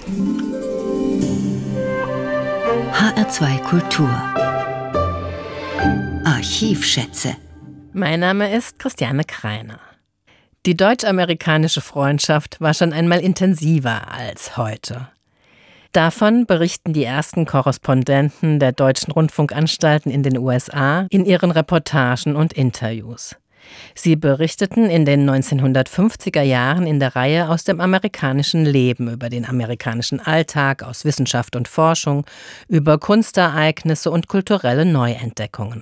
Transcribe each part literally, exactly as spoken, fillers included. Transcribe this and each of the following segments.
H R zwei Kultur Archivschätze. Mein Name ist Christiane Kreiner. Die deutsch-amerikanische Freundschaft war schon einmal intensiver als heute. Davon berichten die ersten Korrespondenten der deutschen Rundfunkanstalten in den U S A in ihren Reportagen und Interviews. Sie berichteten in den neunzehnhundertfünfziger Jahren in der Reihe aus dem amerikanischen Leben über den amerikanischen Alltag, aus Wissenschaft und Forschung, über Kunstereignisse und kulturelle Neuentdeckungen.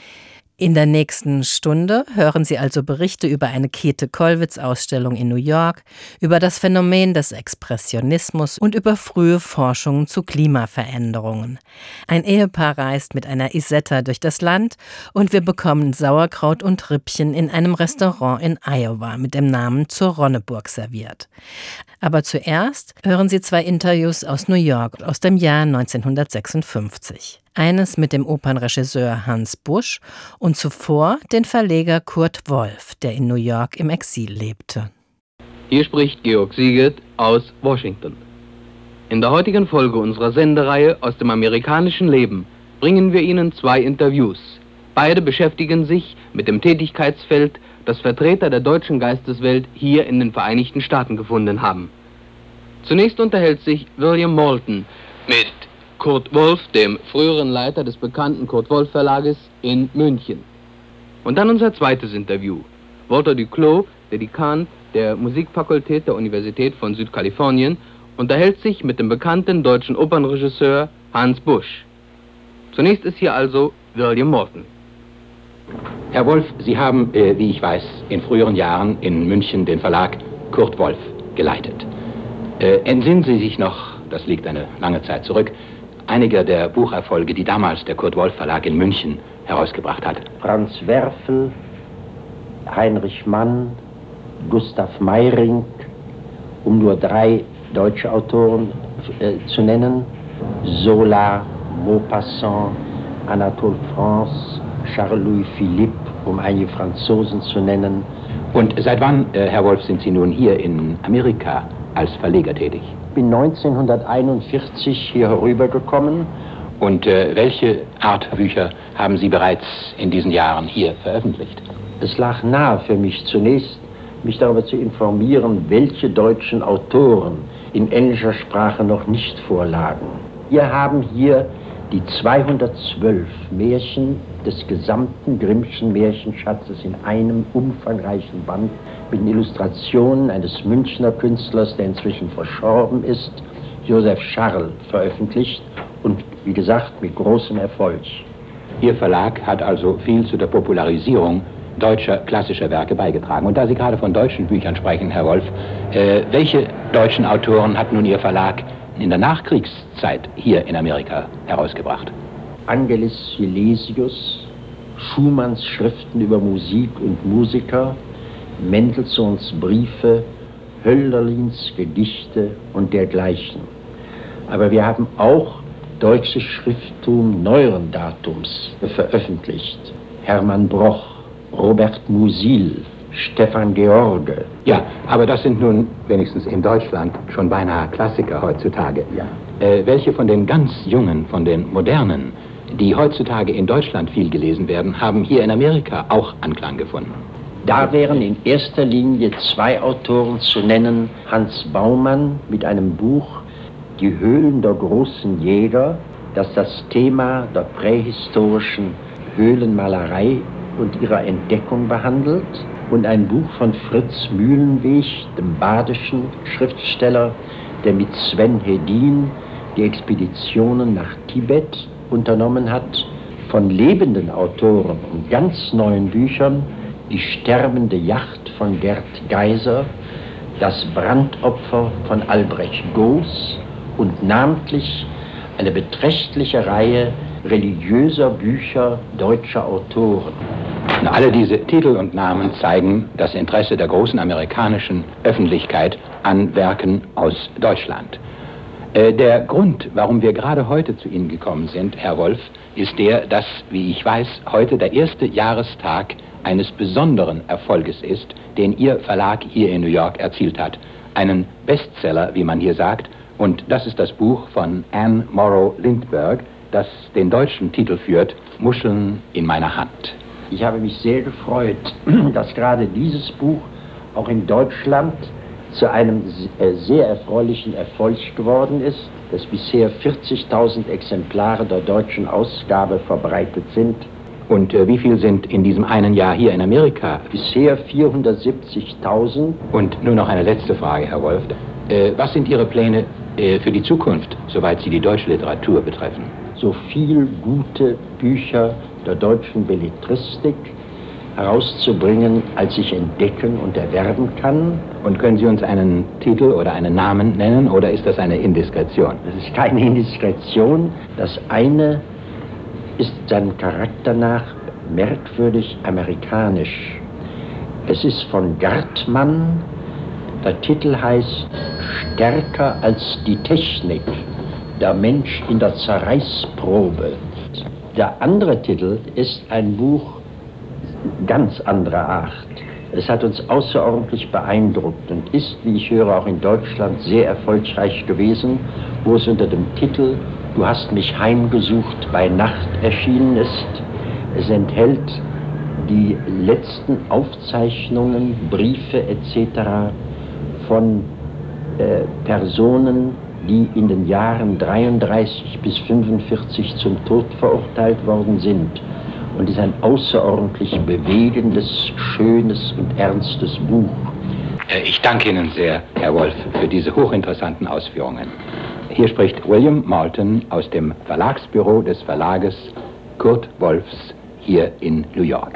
In der nächsten Stunde hören Sie also Berichte über eine Käthe-Kollwitz-Ausstellung in New York, über das Phänomen des Expressionismus und über frühe Forschungen zu Klimaveränderungen. Ein Ehepaar reist mit einer Isetta durch das Land und wir bekommen Sauerkraut und Rippchen in einem Restaurant in Iowa mit dem Namen Zur Ronneburg serviert. Aber zuerst hören Sie zwei Interviews aus New York aus dem Jahr neunzehnhundertsechsundfünfzig. Eines mit dem Opernregisseur Hans Busch und zuvor den Verleger Kurt Wolff, der in New York im Exil lebte. Hier spricht Georg Siegert aus Washington. In der heutigen Folge unserer Sendereihe aus dem amerikanischen Leben bringen wir Ihnen zwei Interviews. Beide beschäftigen sich mit dem Tätigkeitsfeld, das Vertreter der deutschen Geisteswelt hier in den Vereinigten Staaten gefunden haben. Zunächst unterhält sich William Moulton mit Kurt Wolff, dem früheren Leiter des bekannten Kurt Wolff Verlages in München. Und dann unser zweites Interview. Walter Duclos, der Dekan der Musikfakultät der Universität von Südkalifornien, unterhält sich mit dem bekannten deutschen Opernregisseur Hans Busch. Zunächst ist hier also William Moulton. Herr Wolff, Sie haben, äh, wie ich weiß, in früheren Jahren in München den Verlag Kurt Wolff geleitet. Äh, entsinnen Sie sich noch, das liegt eine lange Zeit zurück, einiger der Bucherfolge, die damals der Kurt Wolff Verlag in München herausgebracht hat? Franz Werfel, Heinrich Mann, Gustav Meyrinck, um nur drei deutsche Autoren äh, zu nennen, Zola, Maupassant, Anatole France, Charles-Louis Philippe, um einige Franzosen zu nennen. Und seit wann, äh, Herr Wolff, sind Sie nun hier in Amerika als Verleger tätig? Ich bin neunzehnhunderteinundvierzig hier herübergekommen. Und äh, welche Art Bücher haben Sie bereits in diesen Jahren hier veröffentlicht? Es lag nahe für mich zunächst, mich darüber zu informieren, welche deutschen Autoren in englischer Sprache noch nicht vorlagen. Wir haben hier die zweihundertzwölf Märchen des gesamten Grimmschen Märchenschatzes in einem umfangreichen Band mit den Illustrationen eines Münchner Künstlers, der inzwischen verstorben ist, Joseph Scharl, veröffentlicht und, wie gesagt, mit großem Erfolg. Ihr Verlag hat also viel zu der Popularisierung deutscher klassischer Werke beigetragen. Und da Sie gerade von deutschen Büchern sprechen, Herr Wolff, äh, welche deutschen Autoren hat nun Ihr Verlag in der Nachkriegszeit hier in Amerika herausgebracht? Angelis Silesius, Schumanns Schriften über Musik und Musiker, Mendelssohns Briefe, Hölderlins Gedichte und dergleichen. Aber wir haben auch deutsches Schrifttum neueren Datums veröffentlicht. Hermann Broch, Robert Musil, Stefan George. Ja, aber das sind nun wenigstens in Deutschland schon beinahe Klassiker heutzutage. Ja. Äh, welche von den ganz Jungen, von den Modernen, die heutzutage in Deutschland viel gelesen werden, haben hier in Amerika auch Anklang gefunden? Da wären in erster Linie zwei Autoren zu nennen. Hans Baumann mit einem Buch Die Höhlen der großen Jäger, das das Thema der prähistorischen Höhlenmalerei und ihrer Entdeckung behandelt, und ein Buch von Fritz Mühlenweg, dem badischen Schriftsteller, der mit Sven Hedin die Expeditionen nach Tibet unternommen hat. Von lebenden Autoren und ganz neuen Büchern Die sterbende Yacht von Gerd Geiser, Das Brandopfer von Albrecht Goos und namentlich eine beträchtliche Reihe religiöser Bücher deutscher Autoren. Alle diese Titel und Namen zeigen das Interesse der großen amerikanischen Öffentlichkeit an Werken aus Deutschland. Der Grund, warum wir gerade heute zu Ihnen gekommen sind, Herr Wolff, ist der, dass, wie ich weiß, heute der erste Jahrestag eines besonderen Erfolges ist, den Ihr Verlag hier in New York erzielt hat. Einen Bestseller, wie man hier sagt, Und das ist das Buch von Anne Morrow Lindbergh, das den deutschen Titel führt, Muscheln in meiner Hand. Ich habe mich sehr gefreut, dass gerade dieses Buch auch in Deutschland zu einem sehr erfreulichen Erfolg geworden ist, dass bisher vierzigtausend Exemplare der deutschen Ausgabe verbreitet sind. Und äh, wie viel sind in diesem einen Jahr hier in Amerika? Bisher vierhundertsiebzigtausend. Und nur noch eine letzte Frage, Herr Wolf. Äh, was sind Ihre Pläne äh, für die Zukunft, soweit Sie die deutsche Literatur betreffen? So viel gute Bücher der deutschen Belletristik herauszubringen, als ich entdecken und erwerben kann. Und können Sie uns einen Titel oder einen Namen nennen, oder ist das eine Indiskretion? Das ist keine Indiskretion. Das eine ist seinem Charakter nach merkwürdig amerikanisch. Es ist von Gartmann. Der Titel heißt Stärker als die Technik, der Mensch in der Zerreißprobe. Der andere Titel ist ein Buch ganz anderer Art. Es hat uns außerordentlich beeindruckt und ist, wie ich höre, auch in Deutschland sehr erfolgreich gewesen, wo es unter dem Titel Du hast mich heimgesucht bei Nacht erschienen ist. Es enthält die letzten Aufzeichnungen, Briefe et cetera von äh, Personen, die in den Jahren dreiunddreißig bis fünfundvierzig zum Tod verurteilt worden sind. Und es ist ein außerordentlich bewegendes, schönes und ernstes Buch. Ich danke Ihnen sehr, Herr Wolf, für diese hochinteressanten Ausführungen. Hier spricht William Moulton aus dem Verlagsbüro des Verlages Kurt Wolffs hier in New York.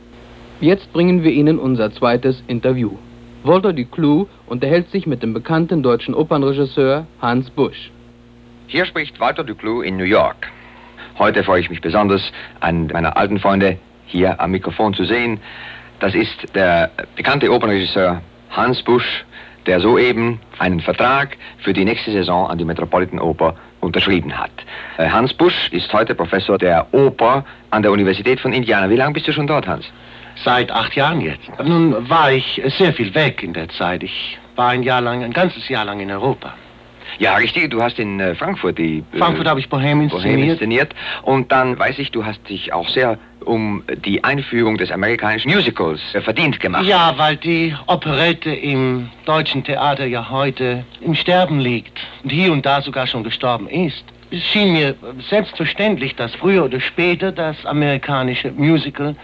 Jetzt bringen wir Ihnen unser zweites Interview. Walter Duclos unterhält sich mit dem bekannten deutschen Opernregisseur Hans Busch. Hier spricht Walter Duclos in New York. Heute freue ich mich besonders, einen meiner alten Freunde hier am Mikrofon zu sehen. Das ist der bekannte Opernregisseur Hans Busch, der soeben einen Vertrag für die nächste Saison an die Metropolitan Oper unterschrieben hat. Hans Busch ist heute Professor der Oper an der Universität von Indiana. Wie lange bist du schon dort, Hans? Seit acht Jahren jetzt. Nun war ich sehr viel weg in der Zeit. Ich war ein Jahr lang, ein ganzes Jahr lang in Europa. Ja, richtig. Du hast in äh, Frankfurt die... Äh, Frankfurt habe ich Bohème inszeniert. Bohème inszeniert. Und dann weiß ich, du hast dich auch sehr um die Einführung des amerikanischen Musicals äh, verdient gemacht. Ja, weil die Operette im deutschen Theater ja heute im Sterben liegt und hier und da sogar schon gestorben ist. Es schien mir selbstverständlich, dass früher oder später das amerikanische Musical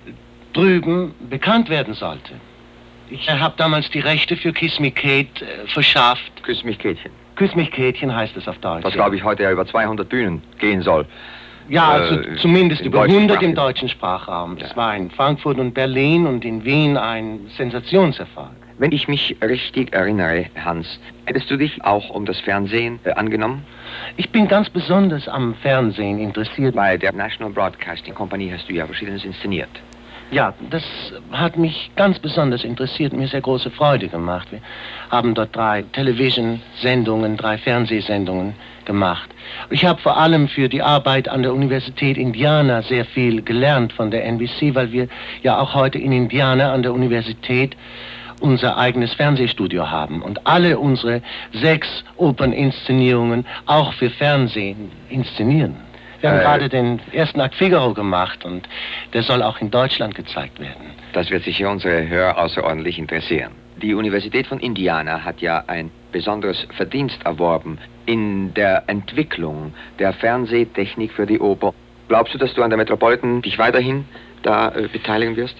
drüben bekannt werden sollte. Ich habe damals die Rechte für Kiss Me Kate äh, verschafft. Küss mich, Kätchen. Küss mich, Kätchen heißt es auf Deutsch. Was, glaube ich, heute ja über zweihundert Bühnen gehen soll. Ja, also äh, zumindest über hundert im Sprach. deutschen Sprachraum. Das Ja. war in Frankfurt und Berlin und in Wien ein Sensationserfolg. Wenn ich mich richtig erinnere, Hans, hättest du dich auch um das Fernsehen äh, angenommen? Ich bin ganz besonders am Fernsehen interessiert. Bei der National Broadcasting Company hast du ja Verschiedenes inszeniert. Ja, das hat mich ganz besonders interessiert und mir sehr große Freude gemacht. Wir haben dort drei Television-Sendungen, drei Fernsehsendungen gemacht. Ich habe vor allem für die Arbeit an der Universität Indiana sehr viel gelernt von der N B C, weil wir ja auch heute in Indiana an der Universität unser eigenes Fernsehstudio haben und alle unsere sechs Operninszenierungen auch für Fernsehen inszenieren. Wir haben Äh, gerade den ersten Akt Figaro gemacht und der soll auch in Deutschland gezeigt werden. Das wird sicher unsere Hörer außerordentlich interessieren. Die Universität von Indiana hat ja ein besonderes Verdienst erworben in der Entwicklung der Fernsehtechnik für die Oper. Glaubst du, dass du an der Metropolitan dich weiterhin da äh, beteiligen wirst?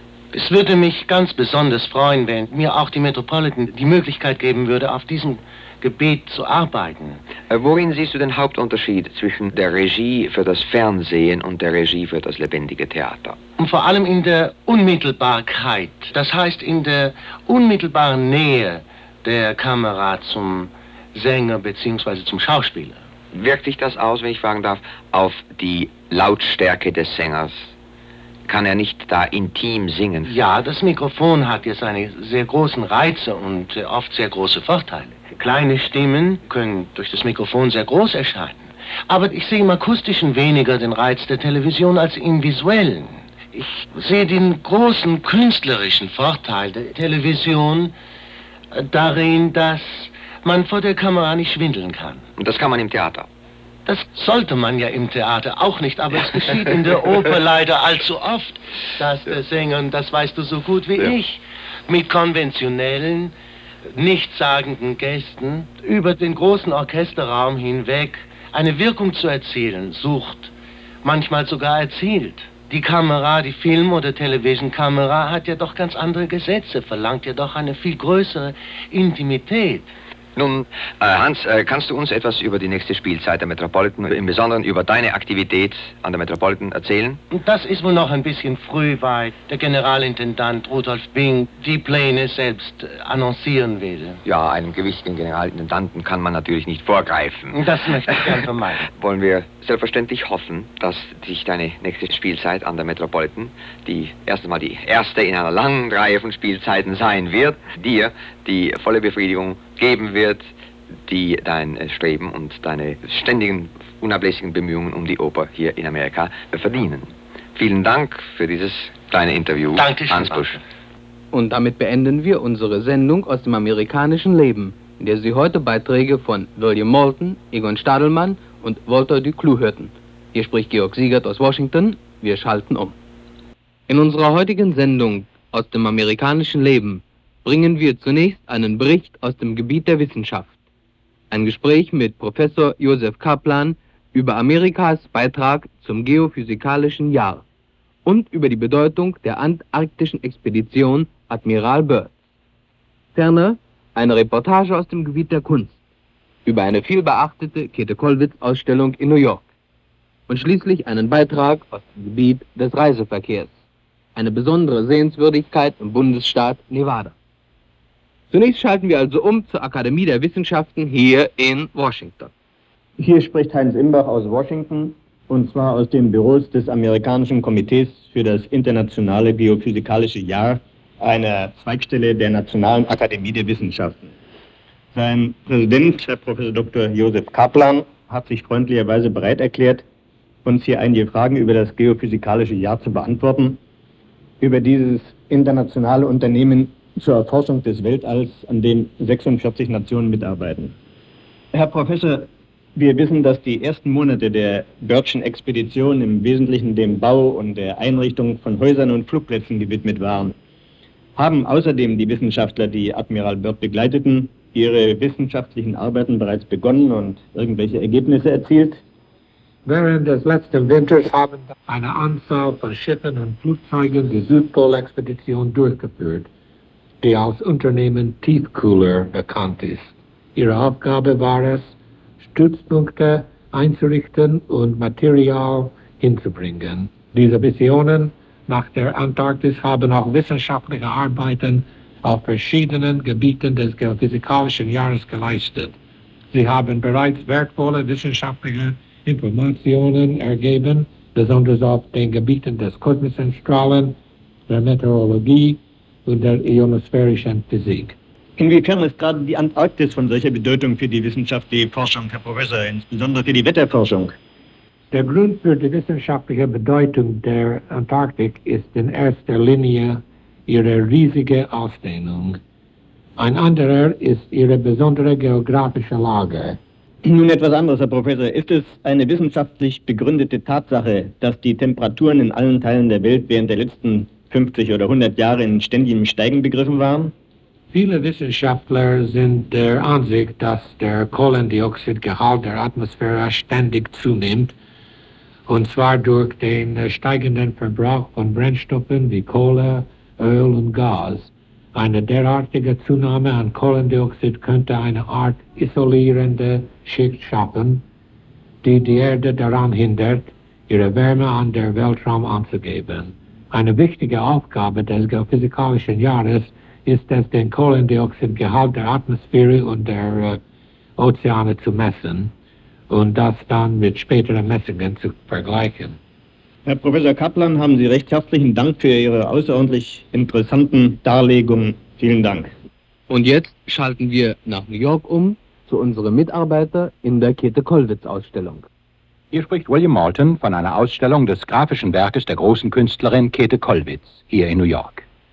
Es würde mich ganz besonders freuen, wenn mir auch die Metropolitan die Möglichkeit geben würde, auf diesem Gebiet zu arbeiten. Äh, worin siehst du den Hauptunterschied zwischen der Regie für das Fernsehen und der Regie für das lebendige Theater? Und vor allem in der Unmittelbarkeit, das heißt in der unmittelbaren Nähe der Kamera zum Sänger bzw. zum Schauspieler. Wirkt sich das aus, wenn ich fragen darf, auf die Lautstärke des Sängers? Kann er nicht da intim singen? Ja, das Mikrofon hat ja seine sehr großen Reize und äh, oft sehr große Vorteile. Kleine Stimmen können durch das Mikrofon sehr groß erscheinen. Aber ich sehe im Akustischen weniger den Reiz der Television als im Visuellen. Ich sehe den großen künstlerischen Vorteil der Television äh, darin, dass man vor der Kamera nicht schwindeln kann. Und das kann man im Theater. Das sollte man ja im Theater auch nicht, aber es geschieht in der Oper leider allzu oft, dass der Sänger, und das weißt du so gut wie Ja. ich, mit konventionellen, nichtssagenden Gästen über den großen Orchesterraum hinweg eine Wirkung zu erzielen sucht, manchmal sogar erzielt. Die Kamera, die Film- oder Television-Kamera hat ja doch ganz andere Gesetze, verlangt ja doch eine viel größere Intimität. Nun, äh, Hans, äh, kannst du uns etwas über die nächste Spielzeit der Metropolitan, im Besonderen über deine Aktivität an der Metropolitan erzählen? Das ist wohl noch ein bisschen früh, weil der Generalintendant Rudolf Bing die Pläne selbst äh, annoncieren will. Ja, einem gewichtigen Generalintendanten kann man natürlich nicht vorgreifen. Das möchte ich gern vermeiden. Wollen wir selbstverständlich hoffen, dass sich deine nächste Spielzeit an der Metropolitan, die erst einmal die erste in einer langen Reihe von Spielzeiten sein wird, dir die volle Befriedigung geben wird, die dein Streben und deine ständigen, unablässigen Bemühungen um die Oper hier in Amerika verdienen. Vielen Dank für dieses kleine Interview, Dankeschön, Hans Busch. Und damit beenden wir unsere Sendung aus dem amerikanischen Leben, in der Sie heute Beiträge von William Moulton, Egon Stadelmann und Walter Duclos hörten. Hier spricht Georg Siegert aus Washington. Wir schalten um. In unserer heutigen Sendung aus dem amerikanischen Leben bringen wir zunächst einen Bericht aus dem Gebiet der Wissenschaft. Ein Gespräch mit Professor Joseph Kaplan über Amerikas Beitrag zum geophysikalischen Jahr und über die Bedeutung der antarktischen Expedition Admiral Byrd. Ferner eine Reportage aus dem Gebiet der Kunst über eine vielbeachtete Käthe-Kollwitz-Ausstellung in New York und schließlich einen Beitrag aus dem Gebiet des Reiseverkehrs, eine besondere Sehenswürdigkeit im Bundesstaat Nevada. Zunächst schalten wir also um zur Akademie der Wissenschaften hier in Washington. Hier spricht Heinz Imbach aus Washington, und zwar aus den Büros des amerikanischen Komitees für das internationale geophysikalische Jahr, einer Zweigstelle der Nationalen Akademie der Wissenschaften. Sein Präsident, Herr Professor Doktor Joseph Kaplan, hat sich freundlicherweise bereit erklärt, uns hier einige Fragen über das geophysikalische Jahr zu beantworten, über dieses internationale Unternehmen zur Erforschung des Weltalls, an dem sechsundvierzig Nationen mitarbeiten. Herr Professor, wir wissen, dass die ersten Monate der Byrdschen Expedition im Wesentlichen dem Bau und der Einrichtung von Häusern und Flugplätzen gewidmet waren. Haben außerdem die Wissenschaftler, die Admiral Byrd begleiteten, ihre wissenschaftlichen Arbeiten bereits begonnen und irgendwelche Ergebnisse erzielt? Während des letzten Winters haben eine Anzahl von Schiffen und Flugzeugen die Südpolexpedition durchgeführt, die als Unternehmen Tiefkühler bekannt ist. Ihre Aufgabe war es, Stützpunkte einzurichten und Material hinzubringen. Diese Missionen nach der Antarktis haben auch wissenschaftliche Arbeiten auf verschiedenen Gebieten des geophysikalischen Jahres geleistet. Sie haben bereits wertvolle wissenschaftliche Informationen ergeben, besonders auf den Gebieten des kosmischen Strahlen, der Meteorologie und der ionosphärischen Physik. Inwiefern ist gerade die Antarktis von solcher Bedeutung für die wissenschaftliche Forschung, Herr Professor, insbesondere für die Wetterforschung? Der Grund für die wissenschaftliche Bedeutung der Antarktik ist in erster Linie ihre riesige Ausdehnung. Ein anderer ist ihre besondere geografische Lage. Nun etwas anderes, Herr Professor. Ist es eine wissenschaftlich begründete Tatsache, dass die Temperaturen in allen Teilen der Welt während der letzten fünfzig oder hundert Jahre in ständigem Steigen begriffen waren? Viele Wissenschaftler sind der Ansicht, dass der Kohlendioxidgehalt der Atmosphäre ständig zunimmt, und zwar durch den steigenden Verbrauch von Brennstoffen wie Kohle, Öl und Gas. Eine derartige Zunahme an Kohlendioxid könnte eine Art isolierende Schicht schaffen, die die Erde daran hindert, ihre Wärme an den Weltraum anzugeben. Eine wichtige Aufgabe des geophysikalischen Jahres ist es, den Kohlendioxidgehalt der Atmosphäre und der äh, Ozeane zu messen und das dann mit späteren Messungen zu vergleichen. Herr Professor Kaplan, haben Sie recht herzlichen Dank für Ihre außerordentlich interessanten Darlegungen. Vielen Dank. Und jetzt schalten wir nach New York um zu unserem Mitarbeiter in der Käthe-Kollwitz-Ausstellung. Hier spricht William Moulton von einer Ausstellung des grafischen Werkes der großen Künstlerin Käthe Kollwitz hier in New York.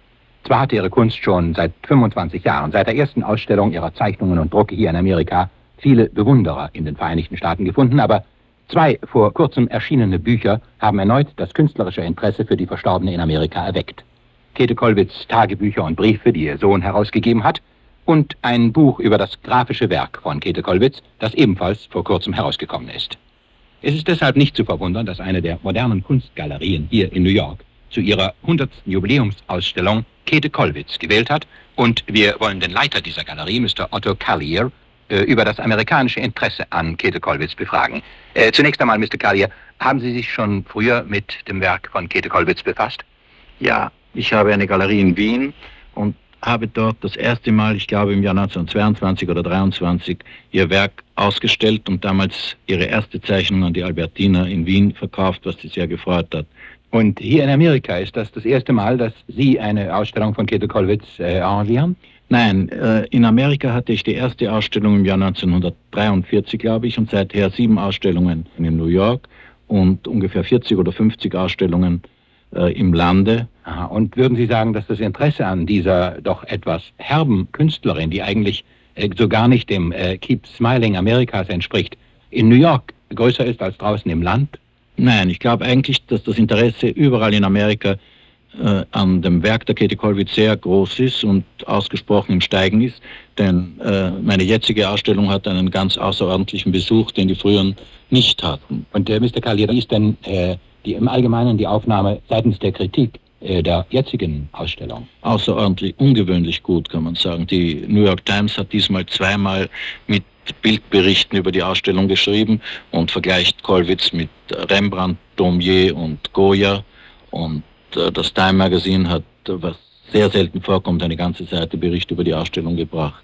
Zwar hatte ihre Kunst schon seit fünfundzwanzig Jahren, seit der ersten Ausstellung ihrer Zeichnungen und Drucke hier in Amerika, viele Bewunderer in den Vereinigten Staaten gefunden, aber zwei vor kurzem erschienene Bücher haben erneut das künstlerische Interesse für die Verstorbene in Amerika erweckt. Käthe Kollwitz' Tagebücher und Briefe, die ihr Sohn herausgegeben hat, und ein Buch über das grafische Werk von Käthe Kollwitz, das ebenfalls vor kurzem herausgekommen ist. Es ist deshalb nicht zu verwundern, dass eine der modernen Kunstgalerien hier in New York zu ihrer hundertsten Jubiläumsausstellung Käthe Kollwitz gewählt hat, und wir wollen den Leiter dieser Galerie, Mister Otto Collier, äh, über das amerikanische Interesse an Käthe Kollwitz befragen. Äh, zunächst einmal, Mister Collier, haben Sie sich schon früher mit dem Werk von Käthe Kollwitz befasst? Ja, ich habe eine Galerie in Wien und habe dort das erste Mal, ich glaube im Jahr neunzehnhundertzweiundzwanzig oder dreiundzwanzig, ihr Werk ausgestellt und damals ihre erste Zeichnung an die Albertina in Wien verkauft, was sie sehr gefreut hat. Und hier in Amerika ist das das erste Mal, dass Sie eine Ausstellung von Käthe Kollwitz äh, arrangieren? Nein, äh, in Amerika hatte ich die erste Ausstellung im Jahr neunzehnhundertdreiundvierzig, glaube ich, und seither sieben Ausstellungen in New York und ungefähr vierzig oder fünfzig Ausstellungen äh, im Lande. Aha. Und würden Sie sagen, dass das Interesse an dieser doch etwas herben Künstlerin, die eigentlich äh, so gar nicht dem äh, Keep Smiling Amerikas entspricht, in New York größer ist als draußen im Land? Nein, ich glaube eigentlich, dass das Interesse überall in Amerika äh, an dem Werk der Käthe Kollwitz sehr groß ist und ausgesprochen im Steigen ist, denn äh, meine jetzige Ausstellung hat einen ganz außerordentlichen Besuch, den die früheren nicht hatten. Und äh, Mister Collier, wie ist denn äh, die, im Allgemeinen die Aufnahme seitens der Kritik äh, der jetzigen Ausstellung? Außerordentlich, ungewöhnlich gut, kann man sagen. Die New York Times hat diesmal zweimal mit Bildberichten über die Ausstellung geschrieben und vergleicht Kollwitz mit Rembrandt, Daumier und Goya, und äh, das Time Magazine hat, was sehr selten vorkommt, eine ganze Seite Bericht über die Ausstellung gebracht.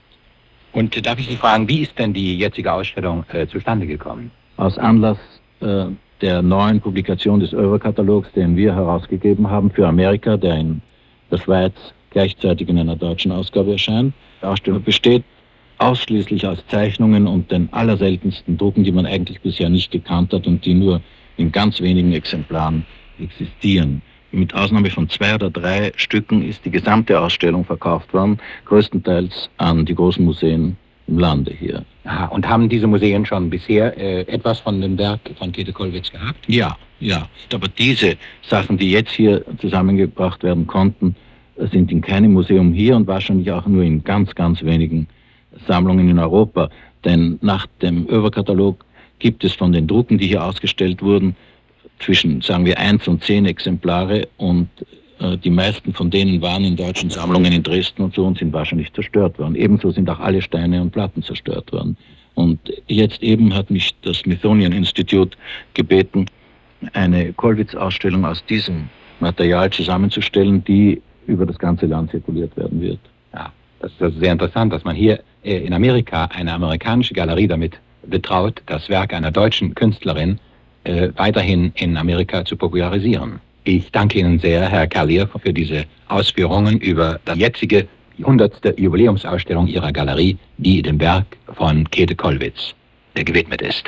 Und darf ich Sie fragen, wie ist denn die jetzige Ausstellung äh, zustande gekommen? Aus Anlass äh, der neuen Publikation des Oeuvre-Katalogs, den wir herausgegeben haben für Amerika, der in der Schweiz gleichzeitig in einer deutschen Ausgabe erscheint. Die Ausstellung besteht ausschließlich aus Zeichnungen und den allerseltensten Drucken, die man eigentlich bisher nicht gekannt hat und die nur in ganz wenigen Exemplaren existieren. Mit Ausnahme von zwei oder drei Stücken ist die gesamte Ausstellung verkauft worden, größtenteils an die großen Museen im Lande hier. Aha, und haben diese Museen schon bisher äh, etwas von dem Werk von Käthe Kollwitz gehabt? Ja, ja. Aber diese Sachen, die jetzt hier zusammengebracht werden konnten, sind in keinem Museum hier und wahrscheinlich auch nur in ganz, ganz wenigen Sammlungen in Europa, denn nach dem Oeuvre-Katalog gibt es von den Drucken, die hier ausgestellt wurden, zwischen, sagen wir, eins und zehn Exemplare, und äh, die meisten von denen waren in deutschen Sammlungen in Dresden und so und sind wahrscheinlich zerstört worden. Ebenso sind auch alle Steine und Platten zerstört worden. Und jetzt eben hat mich das Smithsonian Institute gebeten, eine Kollwitz-Ausstellung aus diesem Material zusammenzustellen, die über das ganze Land zirkuliert werden wird. Ja. Das ist also sehr interessant, dass man hier in Amerika eine amerikanische Galerie damit betraut, das Werk einer deutschen Künstlerin äh, weiterhin in Amerika zu popularisieren. Ich danke Ihnen sehr, Herr Collier, für diese Ausführungen über die jetzige hundertste Jubiläumsausstellung Ihrer Galerie, die dem Werk von Käthe Kollwitz gewidmet ist.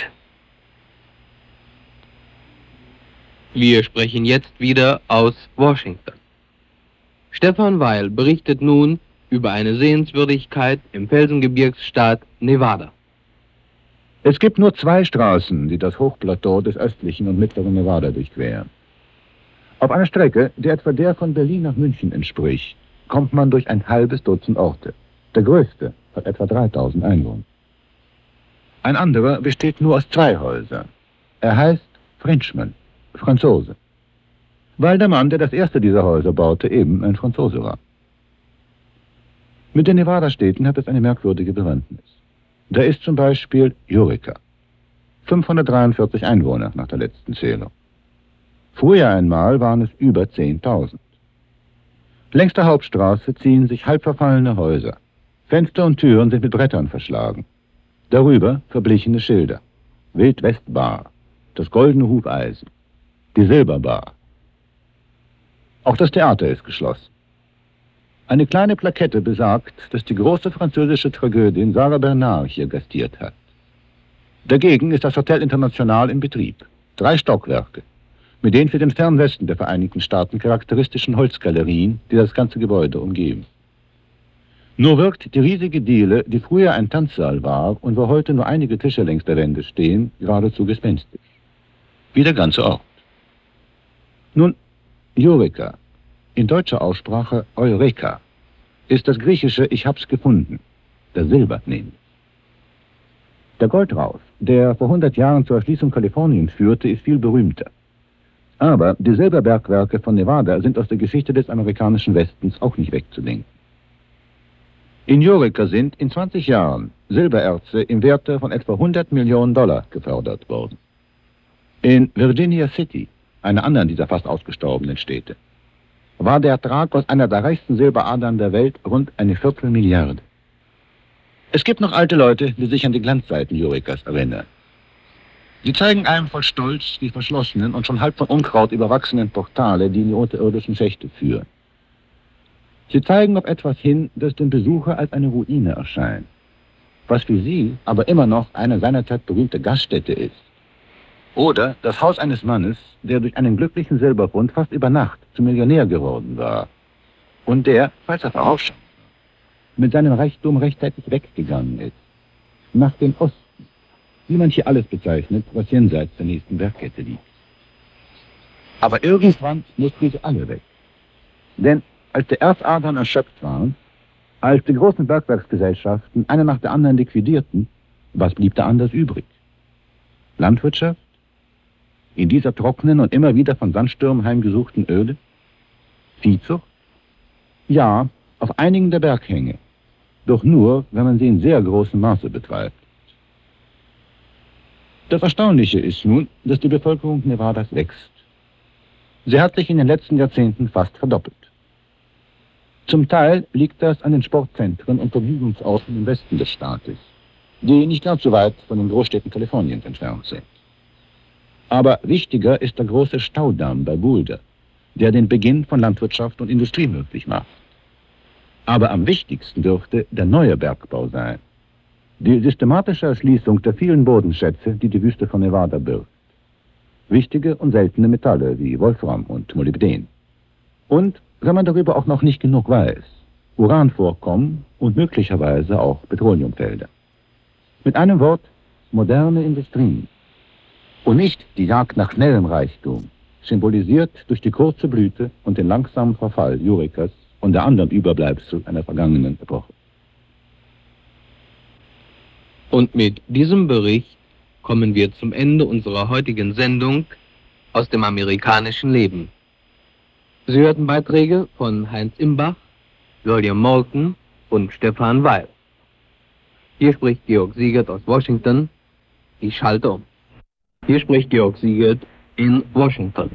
Wir sprechen jetzt wieder aus Washington. Stefan Weil berichtet nun über eine Sehenswürdigkeit im Felsengebirgsstaat Nevada. Es gibt nur zwei Straßen, die das Hochplateau des östlichen und mittleren Nevada durchqueren. Auf einer Strecke, die etwa der von Berlin nach München entspricht, kommt man durch ein halbes Dutzend Orte. Der größte hat etwa dreitausend Einwohner. Ein anderer besteht nur aus zwei Häusern. Er heißt Frenchman, Franzose, weil der Mann, der das erste dieser Häuser baute, eben ein Franzose war. Mit den Nevada-Städten hat es eine merkwürdige Bewandtnis. Da ist zum Beispiel Eureka. fünfhundertdreiundvierzig Einwohner nach der letzten Zählung. Früher einmal waren es über zehntausend. Längs der Hauptstraße ziehen sich halbverfallene Häuser. Fenster und Türen sind mit Brettern verschlagen. Darüber verblichene Schilder. Wildwest-Bar, das Goldene Hufeisen, die Silberbar. Auch das Theater ist geschlossen. Eine kleine Plakette besagt, dass die große französische Tragödin Sarah Bernard hier gastiert hat. Dagegen ist das Hotel International in Betrieb. Drei Stockwerke. mit den für den Fernwesten der Vereinigten Staaten charakteristischen Holzgalerien, die das ganze Gebäude umgeben. Nur wirkt die riesige Diele, die früher ein Tanzsaal war und wo heute nur einige Tische längs der Wände stehen, geradezu gespenstisch. Wie der ganze Ort. Nun, Eureka, in deutscher Aussprache Eureka, ist das griechische Ich hab's gefunden, das Silber nämlich. Der Goldrausch, der vor hundert Jahren zur Erschließung Kaliforniens führte, ist viel berühmter. Aber die Silberbergwerke von Nevada sind aus der Geschichte des amerikanischen Westens auch nicht wegzudenken. In Eureka sind in zwanzig Jahren Silbererze im Werte von etwa hundert Millionen Dollar gefördert worden. In Virginia City, einer anderen dieser fast ausgestorbenen Städte, war der Ertrag aus einer der reichsten Silberadern der Welt rund eine Viertelmilliarde. Es gibt noch alte Leute, die sich an die Glanzzeiten Eurekas erinnern. Sie zeigen einem voll Stolz die verschlossenen und schon halb von Unkraut überwachsenen Portale, die in die unterirdischen Schächte führen. Sie zeigen auf etwas hin, das dem Besucher als eine Ruine erscheint, was für sie aber immer noch eine seinerzeit berühmte Gaststätte ist. Oder das Haus eines Mannes, der durch einen glücklichen Silberfund fast über Nacht zum Millionär geworden war und der, falls er vorausschauend war, mit seinem Reichtum rechtzeitig weggegangen ist, nach dem Osten, wie man hier alles bezeichnet, was jenseits der nächsten Bergkette liegt. Aber irgendwann mussten sie alle weg. Denn als die Erzadern erschöpft waren, als die großen Bergwerksgesellschaften eine nach der anderen liquidierten, was blieb da anders übrig? Landwirtschaft? In dieser trockenen und immer wieder von Sandstürmen heimgesuchten Öde? Viehzucht? Ja, auf einigen der Berghänge. Doch nur, wenn man sie in sehr großem Maße betreibt. Das Erstaunliche ist nun, dass die Bevölkerung Nevadas wächst. Sie hat sich in den letzten Jahrzehnten fast verdoppelt. Zum Teil liegt das an den Sportzentren und Vergnügungsorten im Westen des Staates, die nicht ganz so weit von den Großstädten Kaliforniens entfernt sind. Aber wichtiger ist der große Staudamm bei Boulder, der den Beginn von Landwirtschaft und Industrie möglich macht. Aber am wichtigsten dürfte der neue Bergbau sein. Die systematische Erschließung der vielen Bodenschätze, die die Wüste von Nevada birgt. Wichtige und seltene Metalle wie Wolfram und Molybden. Und, wenn man darüber auch noch nicht genug weiß, Uranvorkommen und möglicherweise auch Petroleumfelder. Mit einem Wort, moderne Industrien. Und nicht die Jagd nach schnellem Reichtum, symbolisiert durch die kurze Blüte und den langsamen Verfall Eurekas und der anderen Überbleibsel einer vergangenen Epoche. Und mit diesem Bericht kommen wir zum Ende unserer heutigen Sendung aus dem amerikanischen Leben. Sie hörten Beiträge von Heinz Imbach, William Moulton und Stefan Weil. Hier spricht Georg Siegert aus Washington. Ich schalte um. Hier spricht Georg Siegert in Washington.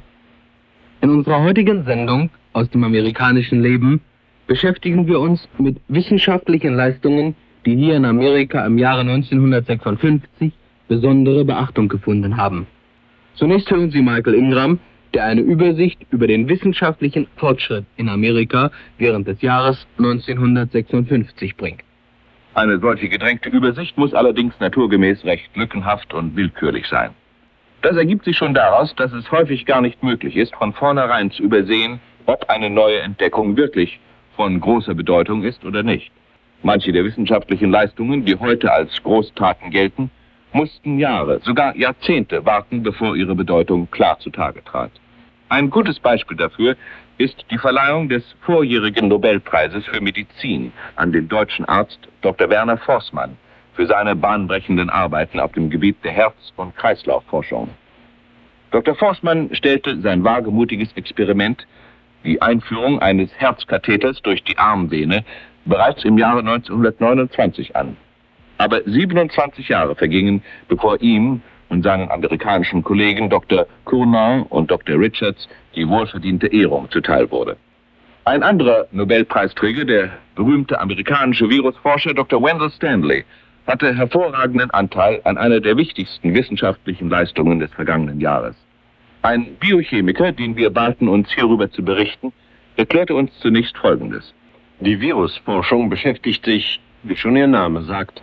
In unserer heutigen Sendung aus dem amerikanischen Leben beschäftigen wir uns mit wissenschaftlichen Leistungen, die hier in Amerika im Jahre neunzehnhundertsechsundfünfzig besondere Beachtung gefunden haben. Zunächst hören Sie Michael Ingram, der eine Übersicht über den wissenschaftlichen Fortschritt in Amerika während des Jahres neunzehnhundertsechsundfünfzig bringt. Eine solche gedrängte Übersicht muss allerdings naturgemäß recht lückenhaft und willkürlich sein. Das ergibt sich schon daraus, dass es häufig gar nicht möglich ist, von vornherein zu übersehen, ob eine neue Entdeckung wirklich von großer Bedeutung ist oder nicht. Manche der wissenschaftlichen Leistungen, die heute als Großtaten gelten, mussten Jahre, sogar Jahrzehnte warten, bevor ihre Bedeutung klar zutage trat. Ein gutes Beispiel dafür ist die Verleihung des vorjährigen Nobelpreises für Medizin an den deutschen Arzt Doktor Werner Forssmann für seine bahnbrechenden Arbeiten auf dem Gebiet der Herz- und Kreislaufforschung. Doktor Forssmann stellte sein wagemutiges Experiment, die Einführung eines Herzkatheters durch die Armvene, bereits im Jahre neunzehnhundertneunundzwanzig an. Aber siebenundzwanzig Jahre vergingen, bevor ihm und seinen amerikanischen Kollegen Doktor Cournot und Doktor Richards die wohlverdiente Ehrung zuteil wurde. Ein anderer Nobelpreisträger, der berühmte amerikanische Virusforscher Doktor Wendell Stanley, hatte hervorragenden Anteil an einer der wichtigsten wissenschaftlichen Leistungen des vergangenen Jahres. Ein Biochemiker, den wir baten, uns hierüber zu berichten, erklärte uns zunächst Folgendes. Die Virusforschung beschäftigt sich, wie schon ihr Name sagt,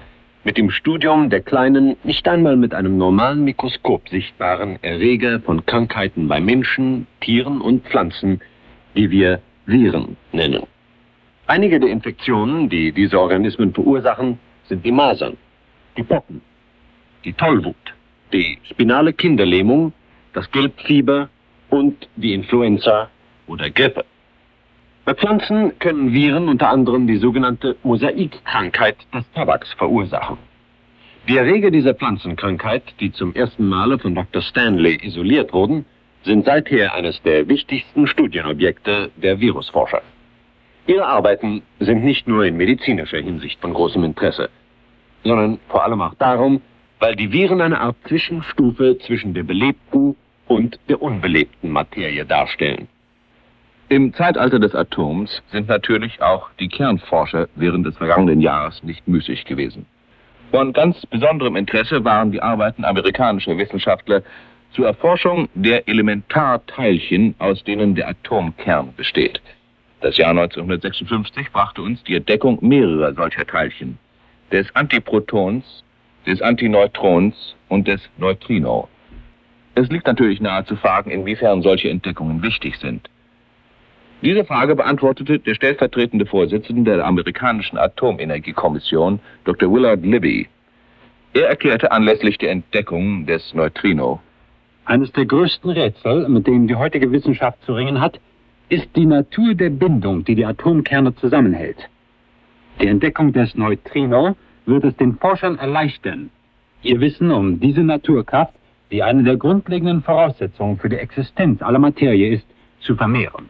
mit dem Studium der kleinen, nicht einmal mit einem normalen Mikroskop sichtbaren Erreger von Krankheiten bei Menschen, Tieren und Pflanzen, die wir Viren nennen. Einige der Infektionen, die diese Organismen verursachen, sind die Masern, die Pocken, die Tollwut, die spinale Kinderlähmung, das Gelbfieber und die Influenza oder Grippe. Bei Pflanzen können Viren unter anderem die sogenannte Mosaikkrankheit des Tabaks verursachen. Die Erreger dieser Pflanzenkrankheit, die zum ersten Male von Doktor Stanley isoliert wurden, sind seither eines der wichtigsten Studienobjekte der Virusforscher. Ihre Arbeiten sind nicht nur in medizinischer Hinsicht von großem Interesse, sondern vor allem auch darum, weil die Viren eine Art Zwischenstufe zwischen der belebten und der unbelebten Materie darstellen. Im Zeitalter des Atoms sind natürlich auch die Kernforscher während des vergangenen Jahres nicht müßig gewesen. Von ganz besonderem Interesse waren die Arbeiten amerikanischer Wissenschaftler zur Erforschung der Elementarteilchen, aus denen der Atomkern besteht. Das Jahr neunzehnhundertsechsundfünfzig brachte uns die Entdeckung mehrerer solcher Teilchen, des Antiprotons, des Antineutrons und des Neutrino. Es liegt natürlich nahe zu fragen, inwiefern solche Entdeckungen wichtig sind. Diese Frage beantwortete der stellvertretende Vorsitzende der amerikanischen Atomenergiekommission, Doktor Willard Libby. Er erklärte anlässlich der Entdeckung des Neutrino: Eines der größten Rätsel, mit denen die heutige Wissenschaft zu ringen hat, ist die Natur der Bindung, die die Atomkerne zusammenhält. Die Entdeckung des Neutrino wird es den Forschern erleichtern, ihr Wissen um diese Naturkraft, die eine der grundlegenden Voraussetzungen für die Existenz aller Materie ist, zu vermehren.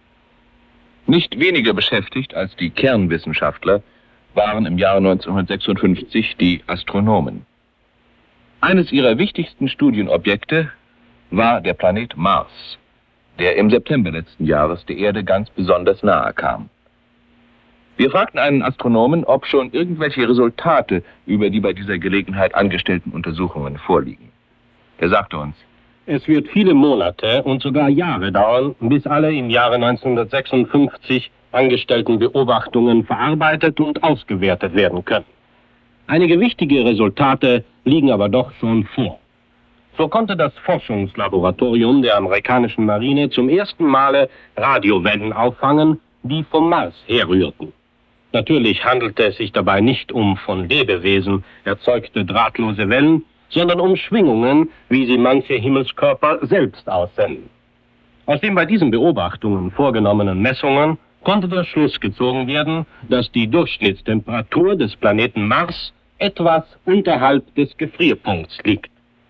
Nicht weniger beschäftigt als die Kernwissenschaftler waren im Jahre neunzehnhundertsechsundfünfzig die Astronomen. Eines ihrer wichtigsten Studienobjekte war der Planet Mars, der im September letzten Jahres der Erde ganz besonders nahe kam. Wir fragten einen Astronomen, ob schon irgendwelche Resultate über die bei dieser Gelegenheit angestellten Untersuchungen vorliegen. Er sagte uns: Es wird viele Monate und sogar Jahre dauern, bis alle im Jahre neunzehnhundertsechsundfünfzig angestellten Beobachtungen verarbeitet und ausgewertet werden können. Einige wichtige Resultate liegen aber doch schon vor. So konnte das Forschungslaboratorium der amerikanischen Marine zum ersten Male Radiowellen auffangen, die vom Mars herrührten. Natürlich handelte es sich dabei nicht um von Lebewesen erzeugte drahtlose Wellen, sondern um Schwingungen, wie sie manche Himmelskörper selbst aussenden. Aus den bei diesen Beobachtungen vorgenommenen Messungen konnte der Schluss gezogen werden, dass die Durchschnittstemperatur des Planeten Mars etwas unterhalb des Gefrierpunkts liegt.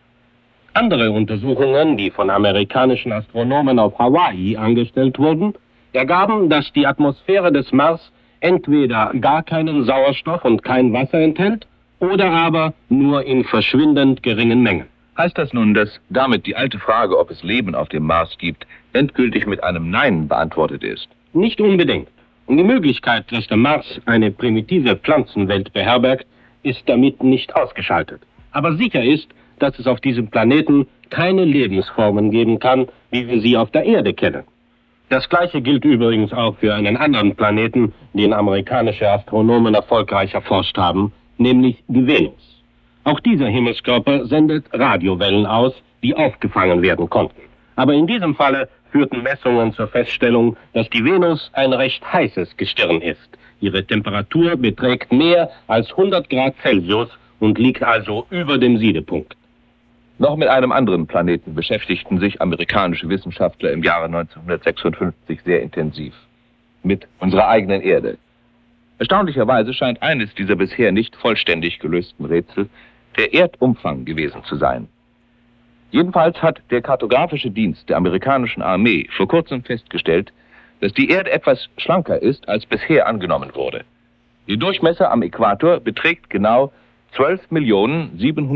Andere Untersuchungen, die von amerikanischen Astronomen auf Hawaii angestellt wurden, ergaben, dass die Atmosphäre des Mars entweder gar keinen Sauerstoff und kein Wasser enthält, oder aber nur in verschwindend geringen Mengen. Heißt das nun, dass damit die alte Frage, ob es Leben auf dem Mars gibt, endgültig mit einem Nein beantwortet ist? Nicht unbedingt. Und die Möglichkeit, dass der Mars eine primitive Pflanzenwelt beherbergt, ist damit nicht ausgeschaltet. Aber sicher ist, dass es auf diesem Planeten keine Lebensformen geben kann, wie wir sie auf der Erde kennen. Das Gleiche gilt übrigens auch für einen anderen Planeten, den amerikanische Astronomen erfolgreich erforscht haben, nämlich die Venus. Auch dieser Himmelskörper sendet Radiowellen aus, die aufgefangen werden konnten. Aber in diesem Falle führten Messungen zur Feststellung, dass die Venus ein recht heißes Gestirn ist. Ihre Temperatur beträgt mehr als hundert Grad Celsius und liegt also über dem Siedepunkt. Noch mit einem anderen Planeten beschäftigten sich amerikanische Wissenschaftler im Jahre neunzehnhundertsechsundfünfzig sehr intensiv. Mit unserer eigenen Erde. Erstaunlicherweise scheint eines dieser bisher nicht vollständig gelösten Rätsel der Erdumfang gewesen zu sein. Jedenfalls hat der kartografische Dienst der amerikanischen Armee vor kurzem festgestellt, dass die Erde etwas schlanker ist, als bisher angenommen wurde. Ihr Durchmesser am Äquator beträgt genau zwölf Millionen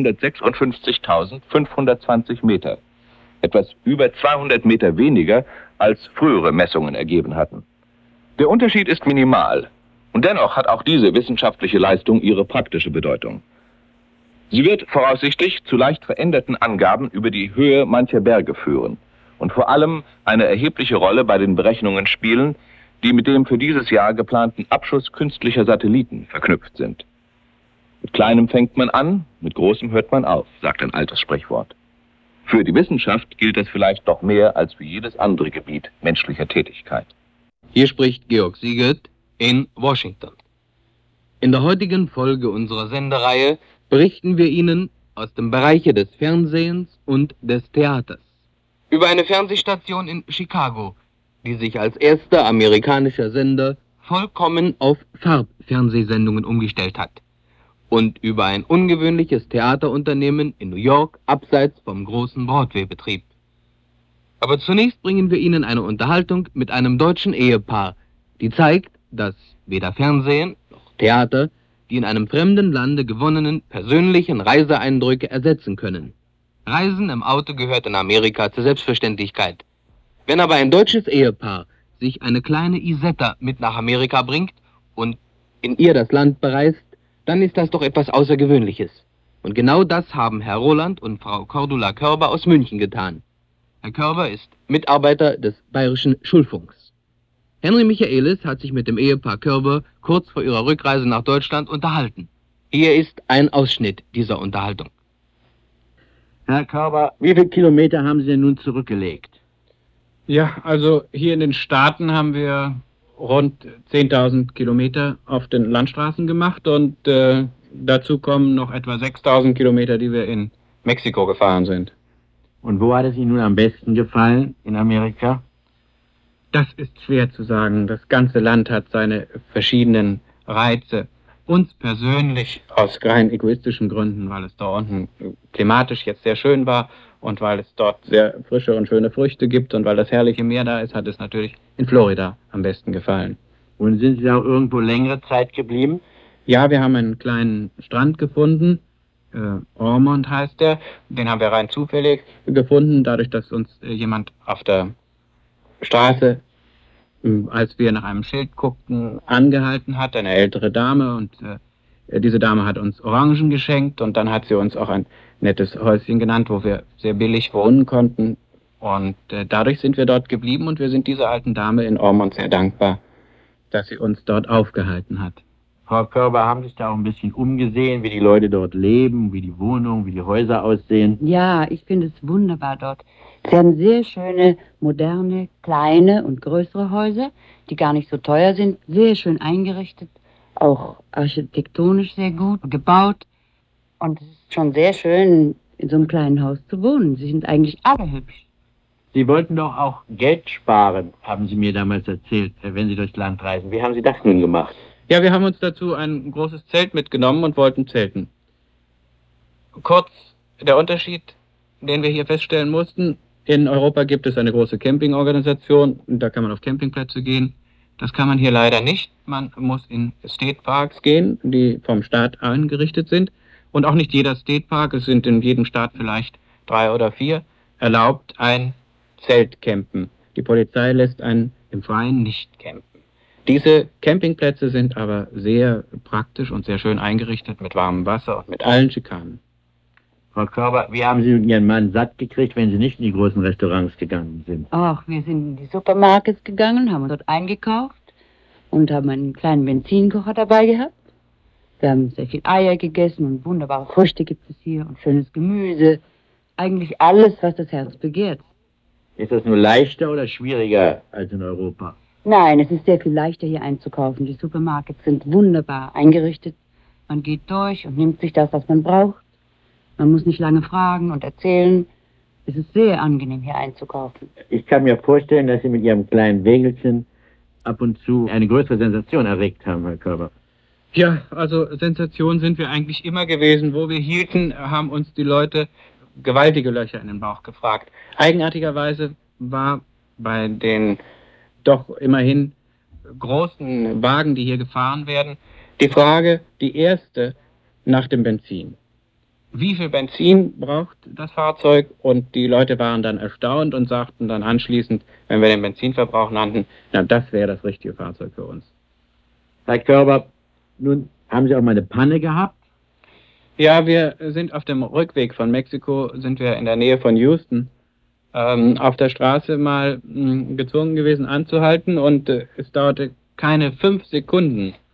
siebenhundertsechsundfünfzigtausendfünfhundertzwanzig Meter. Etwas über zweihundert Meter weniger, als frühere Messungen ergeben hatten. Der Unterschied ist minimal. Und dennoch hat auch diese wissenschaftliche Leistung ihre praktische Bedeutung. Sie wird voraussichtlich zu leicht veränderten Angaben über die Höhe mancher Berge führen und vor allem eine erhebliche Rolle bei den Berechnungen spielen, die mit dem für dieses Jahr geplanten Abschuss künstlicher Satelliten verknüpft sind. Mit Kleinem fängt man an, mit Großem hört man auf, sagt ein altes Sprichwort. Für die Wissenschaft gilt das vielleicht noch mehr als für jedes andere Gebiet menschlicher Tätigkeit. Hier spricht Georg Siegert in Washington. In der heutigen Folge unserer Sendereihe berichten wir Ihnen aus dem Bereiche des Fernsehens und des Theaters über eine Fernsehstation in Chicago, die sich als erster amerikanischer Sender vollkommen auf Farbfernsehsendungen umgestellt hat, und über ein ungewöhnliches Theaterunternehmen in New York abseits vom großen Broadway-Betrieb. Aber zunächst bringen wir Ihnen eine Unterhaltung mit einem deutschen Ehepaar, die zeigt, dass weder Fernsehen noch Theater die in einem fremden Lande gewonnenen persönlichen Reiseeindrücke ersetzen können. Reisen im Auto gehört in Amerika zur Selbstverständlichkeit. Wenn aber ein deutsches Ehepaar sich eine kleine Isetta mit nach Amerika bringt und in ihr das Land bereist, dann ist das doch etwas Außergewöhnliches. Und genau das haben Herr Roland und Frau Cordula Körber aus München getan. Herr Körber ist Mitarbeiter des Bayerischen Schulfunks. Henry Michaelis hat sich mit dem Ehepaar Körber kurz vor ihrer Rückreise nach Deutschland unterhalten. Hier ist ein Ausschnitt dieser Unterhaltung. Herr Körber, wie viele Kilometer haben Sie denn nun zurückgelegt? Ja, also hier in den Staaten haben wir rund zehntausend Kilometer auf den Landstraßen gemacht und äh, dazu kommen noch etwa sechstausend Kilometer, die wir in Mexiko gefahren sind. Und wo hat es Ihnen nun am besten gefallen in Amerika? Das ist schwer zu sagen. Das ganze Land hat seine verschiedenen Reize. Uns persönlich aus rein egoistischen Gründen, weil es da unten klimatisch jetzt sehr schön war und weil es dort sehr frische und schöne Früchte gibt und weil das herrliche Meer da ist, hat es natürlich in Florida am besten gefallen. Und sind Sie auch irgendwo längere Zeit geblieben? Ja, wir haben einen kleinen Strand gefunden, äh, Ormond heißt der, den haben wir rein zufällig gefunden, dadurch, dass uns äh, jemand auf der Straße, äh, als wir nach einem Schild guckten, angehalten hat, eine ältere Dame, und äh, diese Dame hat uns Orangen geschenkt und dann hat sie uns auch ein nettes Häuschen genannt, wo wir sehr billig wohnen konnten, und äh, dadurch sind wir dort geblieben und wir sind dieser alten Dame in Ormond sehr dankbar, dass sie uns dort aufgehalten hat. Frau Körber, haben sich da auch ein bisschen umgesehen, wie die Leute dort leben, wie die Wohnungen, wie die Häuser aussehen? Ja, ich finde es wunderbar dort. Sie haben sehr schöne, moderne, kleine und größere Häuser, die gar nicht so teuer sind, sehr schön eingerichtet, auch architektonisch sehr gut gebaut. Und es ist schon sehr schön, in so einem kleinen Haus zu wohnen. Sie sind eigentlich alle hübsch. Sie wollten doch auch Geld sparen, haben Sie mir damals erzählt, wenn Sie durchs Land reisen. Wie haben Sie das nun gemacht? Ja, wir haben uns dazu ein großes Zelt mitgenommen und wollten zelten. Kurz der Unterschied, den wir hier feststellen mussten: In Europa gibt es eine große Campingorganisation, da kann man auf Campingplätze gehen. Das kann man hier leider nicht. Man muss in State Parks gehen, die vom Staat eingerichtet sind. Und auch nicht jeder State Park, es sind in jedem Staat vielleicht drei oder vier, erlaubt ein Zeltcampen. Die Polizei lässt einen im Freien nicht campen. Diese Campingplätze sind aber sehr praktisch und sehr schön eingerichtet mit warmem Wasser und mit allen Schikanen. Frau Körber, wie haben Sie Ihren Mann satt gekriegt, wenn Sie nicht in die großen Restaurants gegangen sind? Ach, wir sind in die Supermarkets gegangen, haben dort eingekauft und haben einen kleinen Benzinkocher dabei gehabt. Wir haben sehr viel Eier gegessen und wunderbare Früchte gibt es hier und schönes Gemüse. Eigentlich alles, was das Herz begehrt. Ist das nur leichter oder schwieriger als in Europa? Nein, es ist sehr viel leichter hier einzukaufen. Die Supermarkets sind wunderbar eingerichtet. Man geht durch und nimmt sich das, was man braucht. Man muss nicht lange fragen und erzählen. Es ist sehr angenehm, hier einzukaufen. Ich kann mir vorstellen, dass Sie mit Ihrem kleinen Wägelchen ab und zu eine größere Sensation erregt haben, Herr Körber. Ja, also Sensation sind wir eigentlich immer gewesen. Wo wir hielten, haben uns die Leute gewaltige Löcher in den Bauch gefragt. Eigenartigerweise war bei den doch immerhin großen Wagen, die hier gefahren werden, die Frage, die erste, nach dem Benzin. Wie viel Benzin braucht das Fahrzeug? Und die Leute waren dann erstaunt und sagten dann anschließend, wenn wir den Benzinverbrauch nannten, na, das wäre das richtige Fahrzeug für uns. Herr Körber, nun haben Sie auch mal eine Panne gehabt? Ja, wir sind auf dem Rückweg von Mexiko, sind wir in der Nähe von Houston, ähm, auf der Straße mal mh, gezwungen gewesen anzuhalten, und äh, es dauerte keine fünf Sekunden,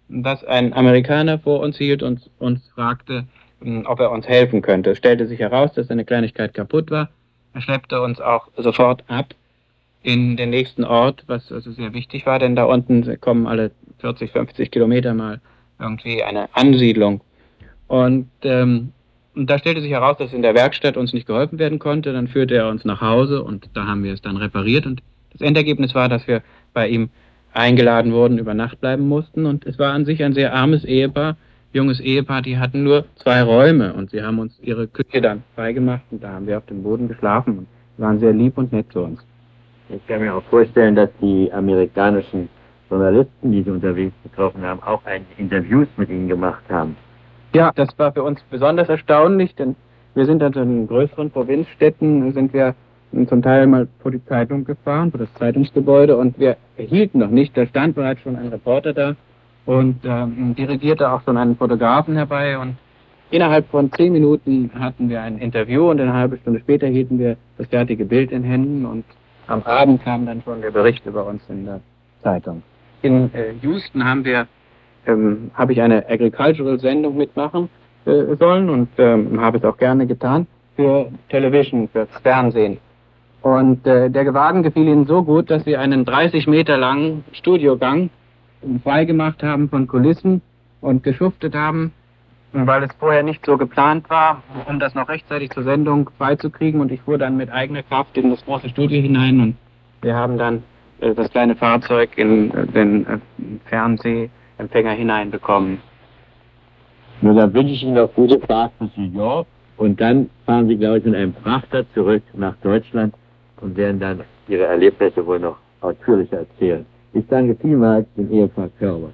dass ein Amerikaner vor uns hielt und uns fragte, ob er uns helfen könnte. Es stellte sich heraus, dass eine Kleinigkeit kaputt war. Er schleppte uns auch sofort ab in den nächsten Ort, was also sehr wichtig war, denn da unten kommen alle vierzig, fünfzig Kilometer mal irgendwie eine Ansiedlung. Und, ähm, und da stellte sich heraus, dass in der Werkstatt uns nicht geholfen werden konnte. Dann führte er uns nach Hause und da haben wir es dann repariert. Und das Endergebnis war, dass wir bei ihm eingeladen wurden, über Nacht bleiben mussten. Und es war an sich ein sehr armes Ehepaar, junges Ehepaar, die hatten nur zwei Räume. Und sie haben uns ihre Küche dann freigemacht und da haben wir auf dem Boden geschlafen und waren sehr lieb und nett zu uns. Ich kann mir auch vorstellen, dass die amerikanischen Journalisten, die Sie unterwegs getroffen haben, auch einige Interviews mit Ihnen gemacht haben. Ja, das war für uns besonders erstaunlich, denn wir sind also in größeren Provinzstädten, sind wir zum Teil mal vor die Zeitung gefahren, vor das Zeitungsgebäude, und wir erhielten noch nicht, da stand bereits schon ein Reporter da und ähm, dirigierte auch schon einen Fotografen herbei, und innerhalb von zehn Minuten hatten wir ein Interview und eine halbe Stunde später hielten wir das fertige Bild in Händen und am Abend kam dann schon der Bericht über uns in der Zeitung. In äh, Houston haben wir, ähm, habe ich eine Agricultural-Sendung mitmachen äh, sollen und ähm, habe es auch gerne getan für Television, für das Fernsehen. Und äh, der Wagen gefiel ihnen so gut, dass sie einen dreißig Meter langen Studiogang freigemacht haben von Kulissen und geschuftet haben, weil es vorher nicht so geplant war, um das noch rechtzeitig zur Sendung freizukriegen. Und ich fuhr dann mit eigener Kraft in das große Studio hinein und wir haben dann äh, das kleine Fahrzeug in äh, den äh, Fernsehempfänger hineinbekommen. Nur dann wünsche ich Ihnen noch gute Fahrt bis New York und dann fahren Sie, glaube ich, mit einem Frachter zurück nach Deutschland und werden dann Ihre Erlebnisse wohl noch ausführlicher erzählen. Ich danke vielmals dem Ehepaar Körber.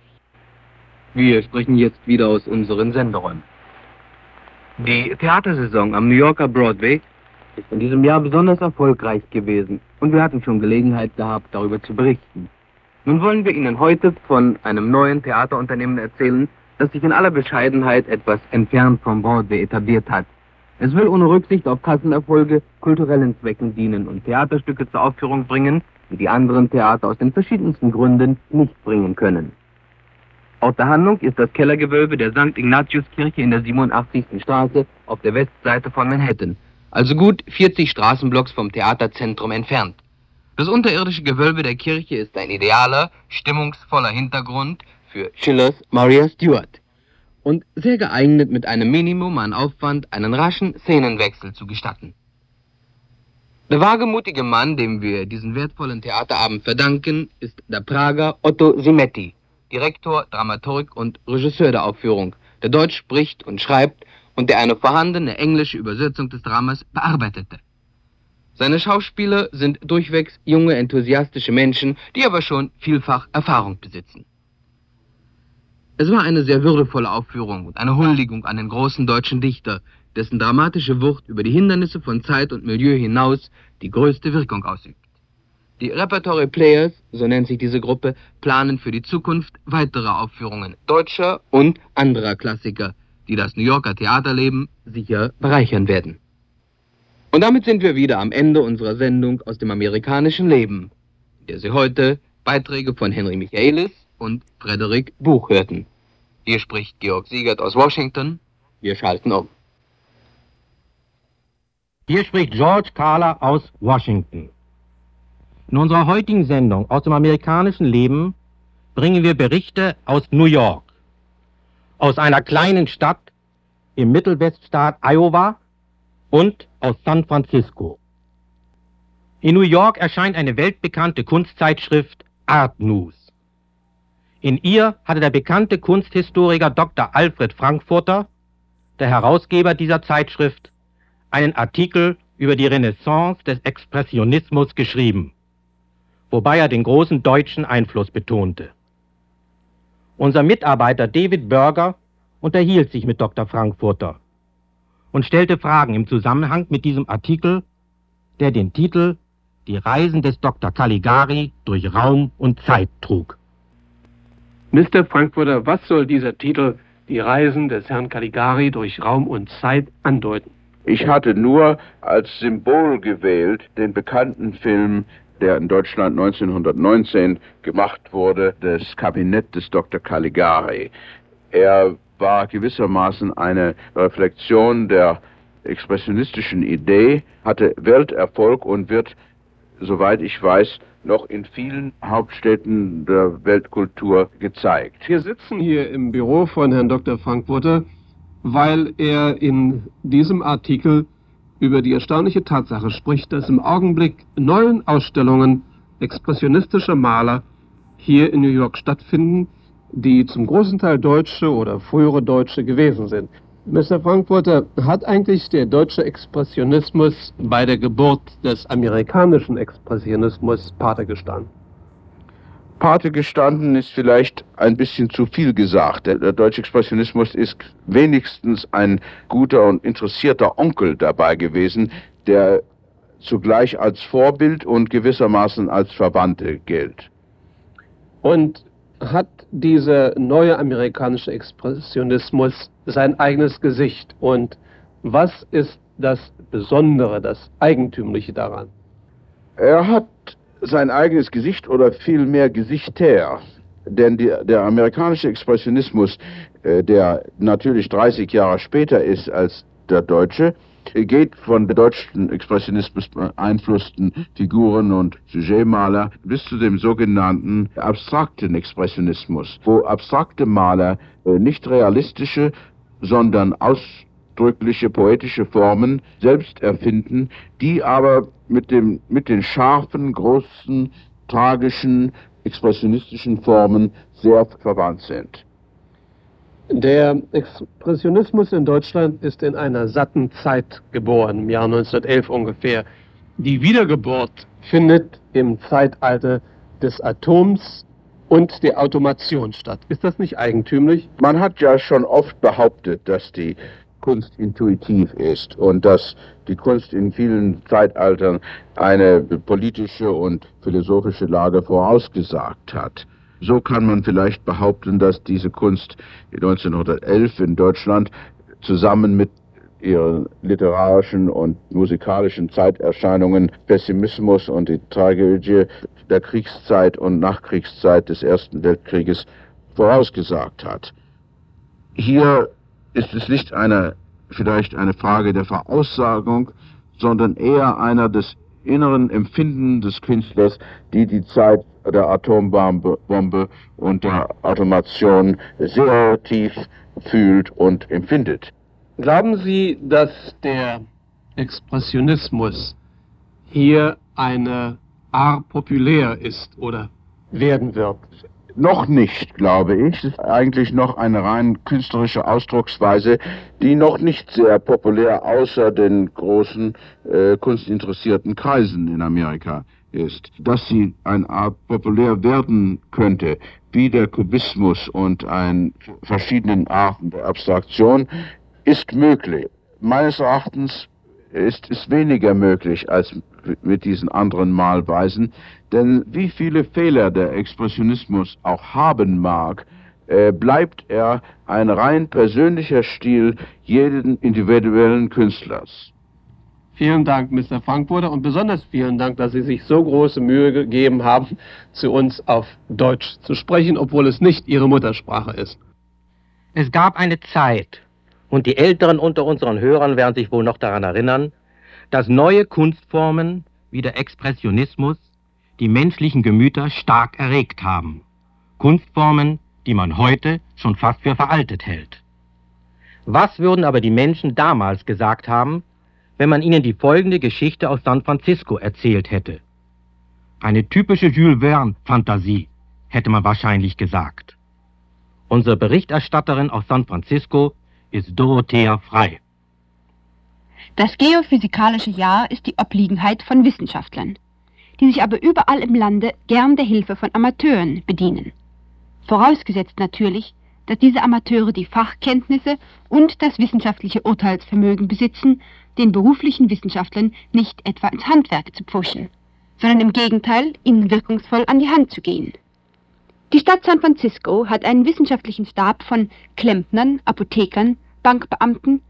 Wir sprechen jetzt wieder aus unseren Senderäumen. Die Theatersaison am New Yorker Broadway ist in diesem Jahr besonders erfolgreich gewesen und wir hatten schon Gelegenheit gehabt, darüber zu berichten. Nun wollen wir Ihnen heute von einem neuen Theaterunternehmen erzählen, das sich in aller Bescheidenheit etwas entfernt vom Broadway etabliert hat. Es will ohne Rücksicht auf Kassenerfolge kulturellen Zwecken dienen und Theaterstücke zur Aufführung bringen, die die anderen Theater aus den verschiedensten Gründen nicht bringen können. Ort der Handlung ist das Kellergewölbe der Sankt Ignatiuskirche in der siebenundachtzigsten Straße auf der Westseite von Manhattan, also gut vierzig Straßenblocks vom Theaterzentrum entfernt. Das unterirdische Gewölbe der Kirche ist ein idealer, stimmungsvoller Hintergrund für Schillers Maria Stuart und sehr geeignet, mit einem Minimum an Aufwand einen raschen Szenenwechsel zu gestatten. Der wagemutige Mann, dem wir diesen wertvollen Theaterabend verdanken, ist der Prager Otto Simetti, Direktor, Dramaturg und Regisseur der Aufführung, der Deutsch spricht und schreibt und der eine vorhandene englische Übersetzung des Dramas bearbeitete. Seine Schauspieler sind durchwegs junge, enthusiastische Menschen, die aber schon vielfach Erfahrung besitzen. Es war eine sehr würdevolle Aufführung und eine Huldigung an den großen deutschen Dichter, dessen dramatische Wucht über die Hindernisse von Zeit und Milieu hinaus die größte Wirkung ausübt. Die Repertory Players, so nennt sich diese Gruppe, planen für die Zukunft weitere Aufführungen deutscher und anderer Klassiker, die das New Yorker Theaterleben sicher bereichern werden. Und damit sind wir wieder am Ende unserer Sendung aus dem amerikanischen Leben, in der Sie heute Beiträge von Henry Michaelis und Frederik Buch hörten. Hier spricht Georg Siegert aus Washington. Wir schalten um. Hier spricht George Kahler aus Washington. In unserer heutigen Sendung aus dem amerikanischen Leben bringen wir Berichte aus New York, aus einer kleinen Stadt im Mittelweststaat Iowa und aus San Francisco. In New York erscheint eine weltbekannte Kunstzeitschrift Art News. In ihr hatte der bekannte Kunsthistoriker Doktor Alfred Frankfurter, der Herausgeber dieser Zeitschrift, einen Artikel über die Renaissance des Expressionismus geschrieben, wobei er den großen deutschen Einfluss betonte. Unser Mitarbeiter David Berger unterhielt sich mit Doktor Frankfurter und stellte Fragen im Zusammenhang mit diesem Artikel, der den Titel »Die Reisen des Doktor Caligari durch Raum und Zeit« trug. Mister Frankfurter, was soll dieser Titel »Die Reisen des Herrn Caligari durch Raum und Zeit« andeuten? Ich hatte nur als Symbol gewählt den bekannten Film der in Deutschland neunzehnhundertneunzehn gemacht wurde, das Kabinett des Doktor Caligari. Er war gewissermaßen eine Reflexion der expressionistischen Idee, hatte Welterfolg und wird, soweit ich weiß, noch in vielen Hauptstädten der Weltkultur gezeigt. Wir sitzen hier im Büro von Herrn Doktor Frankfurter, weil er in diesem Artikel über die erstaunliche Tatsache spricht, dass im Augenblick neun Ausstellungen expressionistischer Maler hier in New York stattfinden, die zum großen Teil Deutsche oder frühere Deutsche gewesen sind. Mister Frankfurter, hat eigentlich der deutsche Expressionismus bei der Geburt des amerikanischen Expressionismus Pate gestanden? Pate gestanden ist vielleicht ein bisschen zu viel gesagt. Der, der deutsche Expressionismus ist wenigstens ein guter und interessierter Onkel dabei gewesen, der zugleich als Vorbild und gewissermaßen als Verwandte gilt. Und hat dieser neue amerikanische Expressionismus sein eigenes Gesicht? Und was ist das Besondere, das Eigentümliche daran? Er hat sein eigenes Gesicht oder vielmehr Gesichter. Denn die, der amerikanische Expressionismus, äh, der natürlich dreißig Jahre später ist als der deutsche, geht von der deutschen Expressionismus beeinflussten Figuren und Sujetmaler bis zu dem sogenannten abstrakten Expressionismus, wo abstrakte Maler äh, nicht realistische, sondern ausdrückliche poetische Formen selbst erfinden, die aber mit, dem, mit den scharfen, großen, tragischen, expressionistischen Formen sehr verwandt sind. Der Expressionismus in Deutschland ist in einer satten Zeit geboren, im Jahr neunzehnhundertelf ungefähr. Die Wiedergeburt findet im Zeitalter des Atoms und der Automation statt. Ist das nicht eigentümlich? Man hat ja schon oft behauptet, dass die Kunst intuitiv ist und dass die Kunst in vielen Zeitaltern eine politische und philosophische Lage vorausgesagt hat. So kann man vielleicht behaupten, dass diese Kunst neunzehnhundertelf in Deutschland zusammen mit ihren literarischen und musikalischen Zeiterscheinungen Pessimismus und die Tragödie der Kriegszeit und Nachkriegszeit des Ersten Weltkrieges vorausgesagt hat. Hier ist es nicht eine, vielleicht eine Frage der Voraussagung, sondern eher einer des inneren Empfinden des Künstlers, die die Zeit der Atombombe Bombe und der Automation sehr tief fühlt und empfindet. Glauben Sie, dass der Expressionismus hier eine Art populär ist oder werden wird? Noch nicht, glaube ich. Es ist eigentlich noch eine rein künstlerische Ausdrucksweise, die noch nicht sehr populär außer den großen äh, kunstinteressierten Kreisen in Amerika ist. Dass sie eine Art populär werden könnte, wie der Kubismus und ein verschiedenen Arten der Abstraktion, ist möglich. Meines Erachtens ist es weniger möglich als mit diesen anderen Malweisen, denn wie viele Fehler der Expressionismus auch haben mag, äh, bleibt er ein rein persönlicher Stil jeden individuellen Künstlers. Vielen Dank, Mister Frankfurter, und besonders vielen Dank, dass Sie sich so große Mühe gegeben haben, zu uns auf Deutsch zu sprechen, obwohl es nicht Ihre Muttersprache ist. Es gab eine Zeit, und die Älteren unter unseren Hörern werden sich wohl noch daran erinnern, dass neue Kunstformen wie der Expressionismus die menschlichen Gemüter stark erregt haben. Kunstformen, die man heute schon fast für veraltet hält. Was würden aber die Menschen damals gesagt haben, wenn man ihnen die folgende Geschichte aus San Francisco erzählt hätte? Eine typische Jules Verne-Fantasie, hätte man wahrscheinlich gesagt. Unsere Berichterstatterin aus San Francisco ist Dorothea Frey. Das geophysikalische Jahr ist die Obliegenheit von Wissenschaftlern, die sich aber überall im Lande gern der Hilfe von Amateuren bedienen. Vorausgesetzt natürlich, dass diese Amateure die Fachkenntnisse und das wissenschaftliche Urteilsvermögen besitzen, den beruflichen Wissenschaftlern nicht etwa ins Handwerk zu pfuschen, sondern im Gegenteil, ihnen wirkungsvoll an die Hand zu gehen. Die Stadt San Francisco hat einen wissenschaftlichen Stab von Klempnern, Apothekern, Bankbeamten,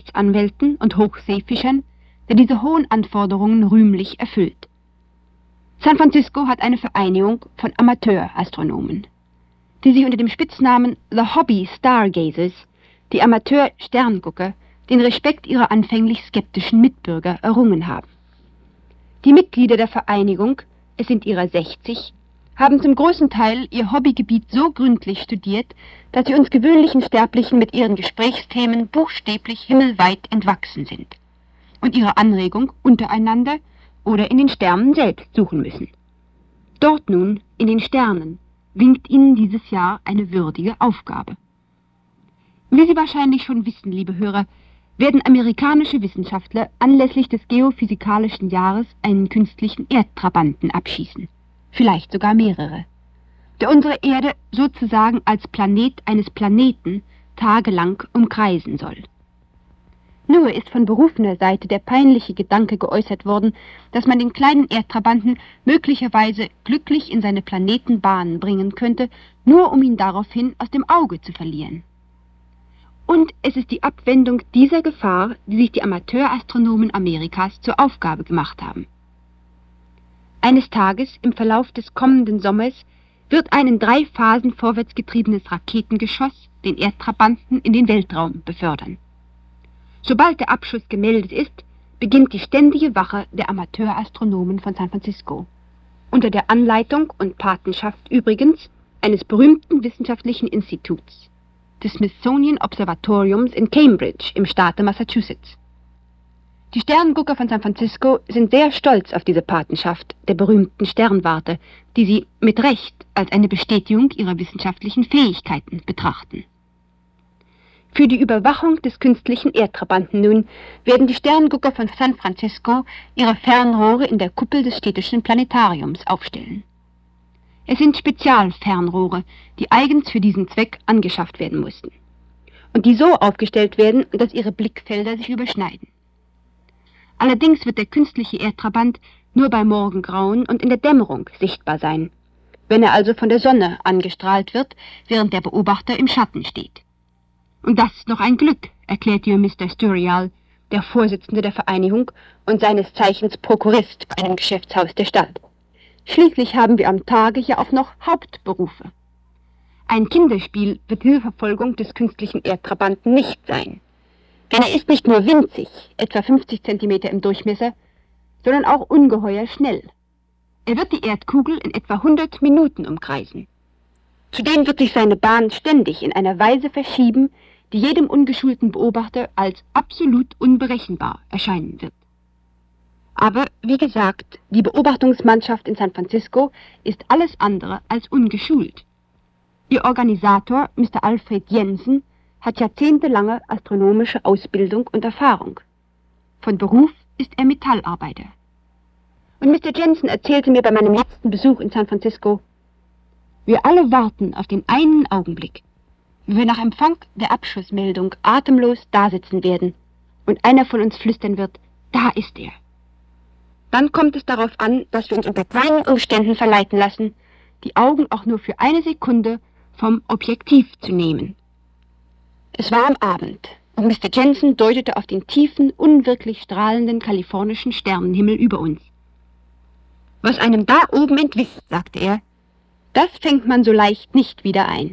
Rechtsanwälten und Hochseefischern, der diese hohen Anforderungen rühmlich erfüllt. San Francisco hat eine Vereinigung von Amateurastronomen, die sich unter dem Spitznamen The Hobby Stargazers, die Amateur-Sterngucker, den Respekt ihrer anfänglich skeptischen Mitbürger errungen haben. Die Mitglieder der Vereinigung, es sind ihrer sechzig, haben zum großen Teil ihr Hobbygebiet so gründlich studiert, dass sie uns gewöhnlichen Sterblichen mit ihren Gesprächsthemen buchstäblich himmelweit entwachsen sind und ihre Anregung untereinander oder in den Sternen selbst suchen müssen. Dort nun, in den Sternen, winkt ihnen dieses Jahr eine würdige Aufgabe. Wie Sie wahrscheinlich schon wissen, liebe Hörer, werden amerikanische Wissenschaftler anlässlich des geophysikalischen Jahres einen künstlichen Erdtrabanten abschießen. Vielleicht sogar mehrere, der unsere Erde sozusagen als Planet eines Planeten tagelang umkreisen soll. Nur ist von berufener Seite der peinliche Gedanke geäußert worden, dass man den kleinen Erdtrabanten möglicherweise glücklich in seine Planetenbahn bringen könnte, nur um ihn daraufhin aus dem Auge zu verlieren. Und es ist die Abwendung dieser Gefahr, die sich die Amateurastronomen Amerikas zur Aufgabe gemacht haben. Eines Tages im Verlauf des kommenden Sommers wird ein in drei Phasen vorwärts getriebenes Raketengeschoss den Erdtrabanten in den Weltraum befördern. Sobald der Abschuss gemeldet ist, beginnt die ständige Wache der Amateurastronomen von San Francisco, unter der Anleitung und Patenschaft übrigens eines berühmten wissenschaftlichen Instituts, des Smithsonian Observatoriums in Cambridge im Staate Massachusetts. Die Sterngucker von San Francisco sind sehr stolz auf diese Patenschaft der berühmten Sternwarte, die sie mit Recht als eine Bestätigung ihrer wissenschaftlichen Fähigkeiten betrachten. Für die Überwachung des künstlichen Erdtrabanten nun werden die Sterngucker von San Francisco ihre Fernrohre in der Kuppel des städtischen Planetariums aufstellen. Es sind Spezialfernrohre, die eigens für diesen Zweck angeschafft werden mussten und die so aufgestellt werden, dass ihre Blickfelder sich überschneiden. Allerdings wird der künstliche Erdtrabant nur bei Morgengrauen und in der Dämmerung sichtbar sein, wenn er also von der Sonne angestrahlt wird, während der Beobachter im Schatten steht. Und das ist noch ein Glück, erklärt ihr Mister Sturial, der Vorsitzende der Vereinigung und seines Zeichens Prokurist bei einem Geschäftshaus der Stadt. Schließlich haben wir am Tage ja auch noch Hauptberufe. Ein Kinderspiel wird diese Verfolgung des künstlichen Erdtrabanten nicht sein. Denn er ist nicht nur winzig, etwa fünfzig Zentimeter im Durchmesser, sondern auch ungeheuer schnell. Er wird die Erdkugel in etwa hundert Minuten umkreisen. Zudem wird sich seine Bahn ständig in einer Weise verschieben, die jedem ungeschulten Beobachter als absolut unberechenbar erscheinen wird. Aber, wie gesagt, die Beobachtungsmannschaft in San Francisco ist alles andere als ungeschult. Ihr Organisator, Mister Alfred Jensen, hat jahrzehntelange astronomische Ausbildung und Erfahrung. Von Beruf ist er Metallarbeiter. Und Mister Jensen erzählte mir bei meinem letzten Besuch in San Francisco: Wir alle warten auf den einen Augenblick, wie wir nach Empfang der Abschussmeldung atemlos dasitzen werden und einer von uns flüstern wird: Da ist er. Dann kommt es darauf an, dass wir uns unter keinen Umständen verleiten lassen, die Augen auch nur für eine Sekunde vom Objektiv zu nehmen. Es war am Abend und Mister Jensen deutete auf den tiefen, unwirklich strahlenden kalifornischen Sternenhimmel über uns. Was einem da oben entwischt, sagte er, das fängt man so leicht nicht wieder ein.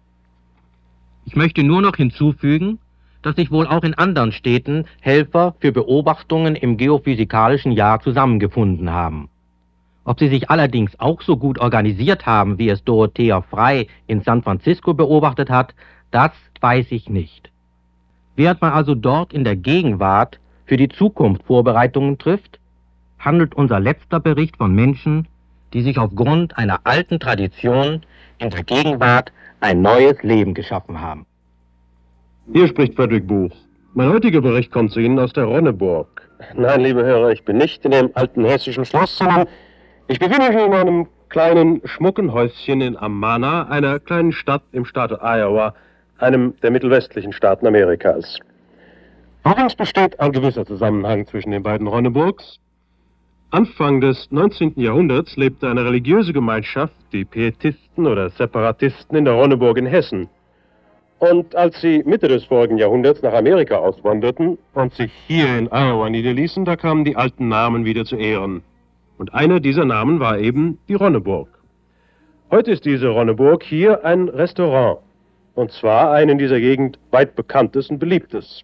Ich möchte nur noch hinzufügen, dass sich wohl auch in anderen Städten Helfer für Beobachtungen im geophysikalischen Jahr zusammengefunden haben. Ob sie sich allerdings auch so gut organisiert haben, wie es Dorothea Frey in San Francisco beobachtet hat, das weiß ich nicht. Während man also dort in der Gegenwart für die Zukunft Vorbereitungen trifft, handelt unser letzter Bericht von Menschen, die sich aufgrund einer alten Tradition in der Gegenwart ein neues Leben geschaffen haben. Hier spricht Frederick Buch. Mein heutiger Bericht kommt zu Ihnen aus der Ronneburg. Nein, liebe Hörer, ich bin nicht in dem alten hessischen Schloss, sondern ich befinde mich in einem kleinen, schmucken Häuschen in Amana, einer kleinen Stadt im Staate Iowa, einem der mittelwestlichen Staaten Amerikas. Allerdings besteht ein gewisser Zusammenhang zwischen den beiden Ronneburgs. Anfang des neunzehnten Jahrhunderts lebte eine religiöse Gemeinschaft, die Pietisten oder Separatisten, in der Ronneburg in Hessen. Und als sie Mitte des vorigen Jahrhunderts nach Amerika auswanderten und sich hier in Iowa niederließen, da kamen die alten Namen wieder zu Ehren. Und einer dieser Namen war eben die Ronneburg. Heute ist diese Ronneburg hier ein Restaurant. Und zwar ein in dieser Gegend weit bekanntes und beliebtes.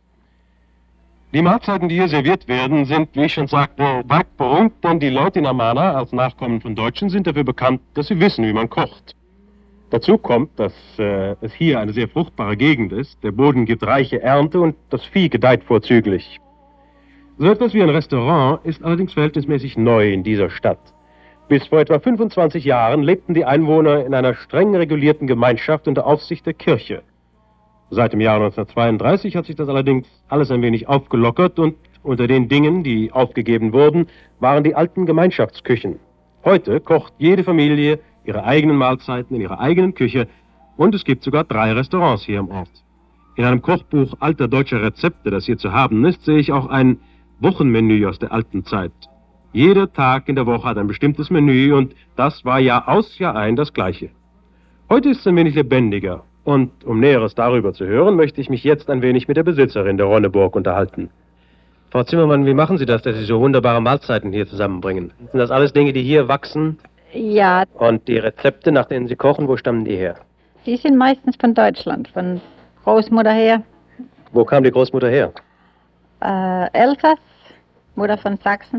Die Mahlzeiten, die hier serviert werden, sind, wie ich schon sagte, weit berühmt, denn die Leute in Amana als Nachkommen von Deutschen sind dafür bekannt, dass sie wissen, wie man kocht. Dazu kommt, dass äh, es hier eine sehr fruchtbare Gegend ist, der Boden gibt reiche Ernte und das Vieh gedeiht vorzüglich. So etwas wie ein Restaurant ist allerdings verhältnismäßig neu in dieser Stadt. Bis vor etwa fünfundzwanzig Jahren lebten die Einwohner in einer streng regulierten Gemeinschaft unter Aufsicht der Kirche. Seit dem Jahr neunzehnhundertzweiunddreißig hat sich das allerdings alles ein wenig aufgelockert und unter den Dingen, die aufgegeben wurden, waren die alten Gemeinschaftsküchen. Heute kocht jede Familie ihre eigenen Mahlzeiten in ihrer eigenen Küche und es gibt sogar drei Restaurants hier im Ort. In einem Kochbuch alter deutscher Rezepte, das hier zu haben ist, sehe ich auch ein Wochenmenü aus der alten Zeit. Jeder Tag in der Woche hat ein bestimmtes Menü und das war Jahr aus, Jahr ein das gleiche. Heute ist es ein wenig lebendiger und um Näheres darüber zu hören, möchte ich mich jetzt ein wenig mit der Besitzerin der Ronneburg unterhalten. Frau Zimmermann, wie machen Sie das, dass Sie so wunderbare Mahlzeiten hier zusammenbringen? Sind das alles Dinge, die hier wachsen? Ja. Und die Rezepte, nach denen Sie kochen, wo stammen die her? Die sind meistens von Deutschland, von Großmutter her. Wo kam die Großmutter her? Äh, Elsass, Mutter von Sachsen.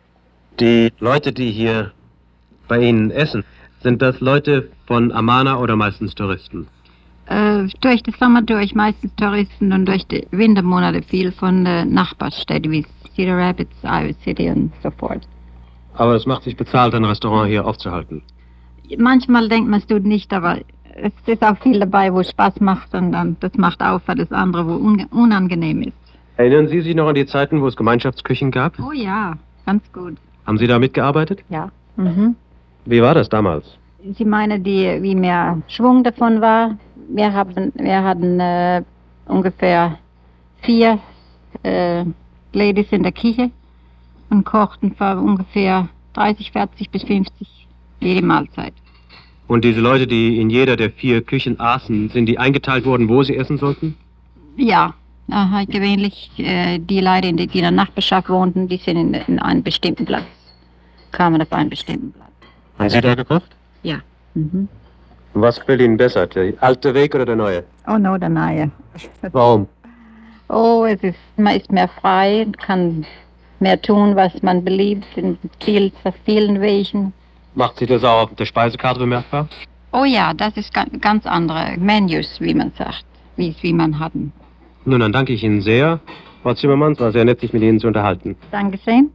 Die Leute, die hier bei Ihnen essen, sind das Leute von Amana oder meistens Touristen? Äh, durch den Sommer durch meistens Touristen und durch die Wintermonate viel von äh, Nachbarstädten wie Cedar Rapids, Iowa City und so fort. Aber es macht sich bezahlt, ein Restaurant hier aufzuhalten. Manchmal denkt man, es tut nicht, aber es ist auch viel dabei, wo Spaß macht und dann das macht auf für das andere, wo un unangenehm ist. Erinnern Sie sich noch an die Zeiten, wo es Gemeinschaftsküchen gab? Oh ja, ganz gut. Haben Sie da mitgearbeitet? Ja. Mhm. Wie war das damals? Sie meinen, die, wie mehr Schwung davon war? Wir, haben, wir hatten äh, ungefähr vier äh, Ladies in der Küche und kochten für ungefähr dreißig, vierzig bis fünfzig jede Mahlzeit. Und diese Leute, die in jeder der vier Küchen aßen, sind die eingeteilt worden, wo sie essen sollten? Ja, aha, gewöhnlich äh, die Leute, die, die in der Nachbarschaft wohnten, die sind in, in einem bestimmten Platz, kamen auf einen bestimmten Platz. Haben Sie da gekocht? Ja. Mhm. Und was gefällt Ihnen besser, der alte Weg oder der neue? Oh no, der neue. Warum? Oh, es ist, man ist mehr frei, kann mehr tun, was man beliebt, in viel, auf vielen Wegen. Macht sich das auch auf der Speisekarte bemerkbar? Oh ja, das ist ga ganz andere Menüs, wie man sagt, wie, wie man hatten. Nun, dann danke ich Ihnen sehr, Frau Zimmermann. Es war sehr nett, sich mit Ihnen zu unterhalten. Dankeschön.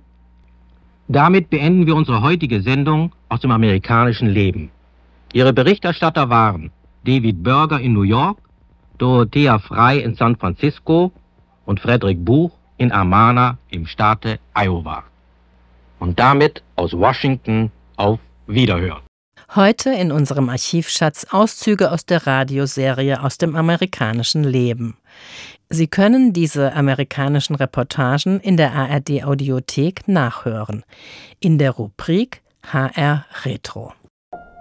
Damit beenden wir unsere heutige Sendung aus dem amerikanischen Leben. Ihre Berichterstatter waren David Berger in New York, Dorothea Frey in San Francisco und Frederik Buch in Amana im Staate Iowa. Und damit aus Washington auf Wiederhören. Heute in unserem Archivschatz Auszüge aus der Radioserie aus dem amerikanischen Leben. Sie können diese amerikanischen Reportagen in der A R D Audiothek nachhören, in der Rubrik H R Retro.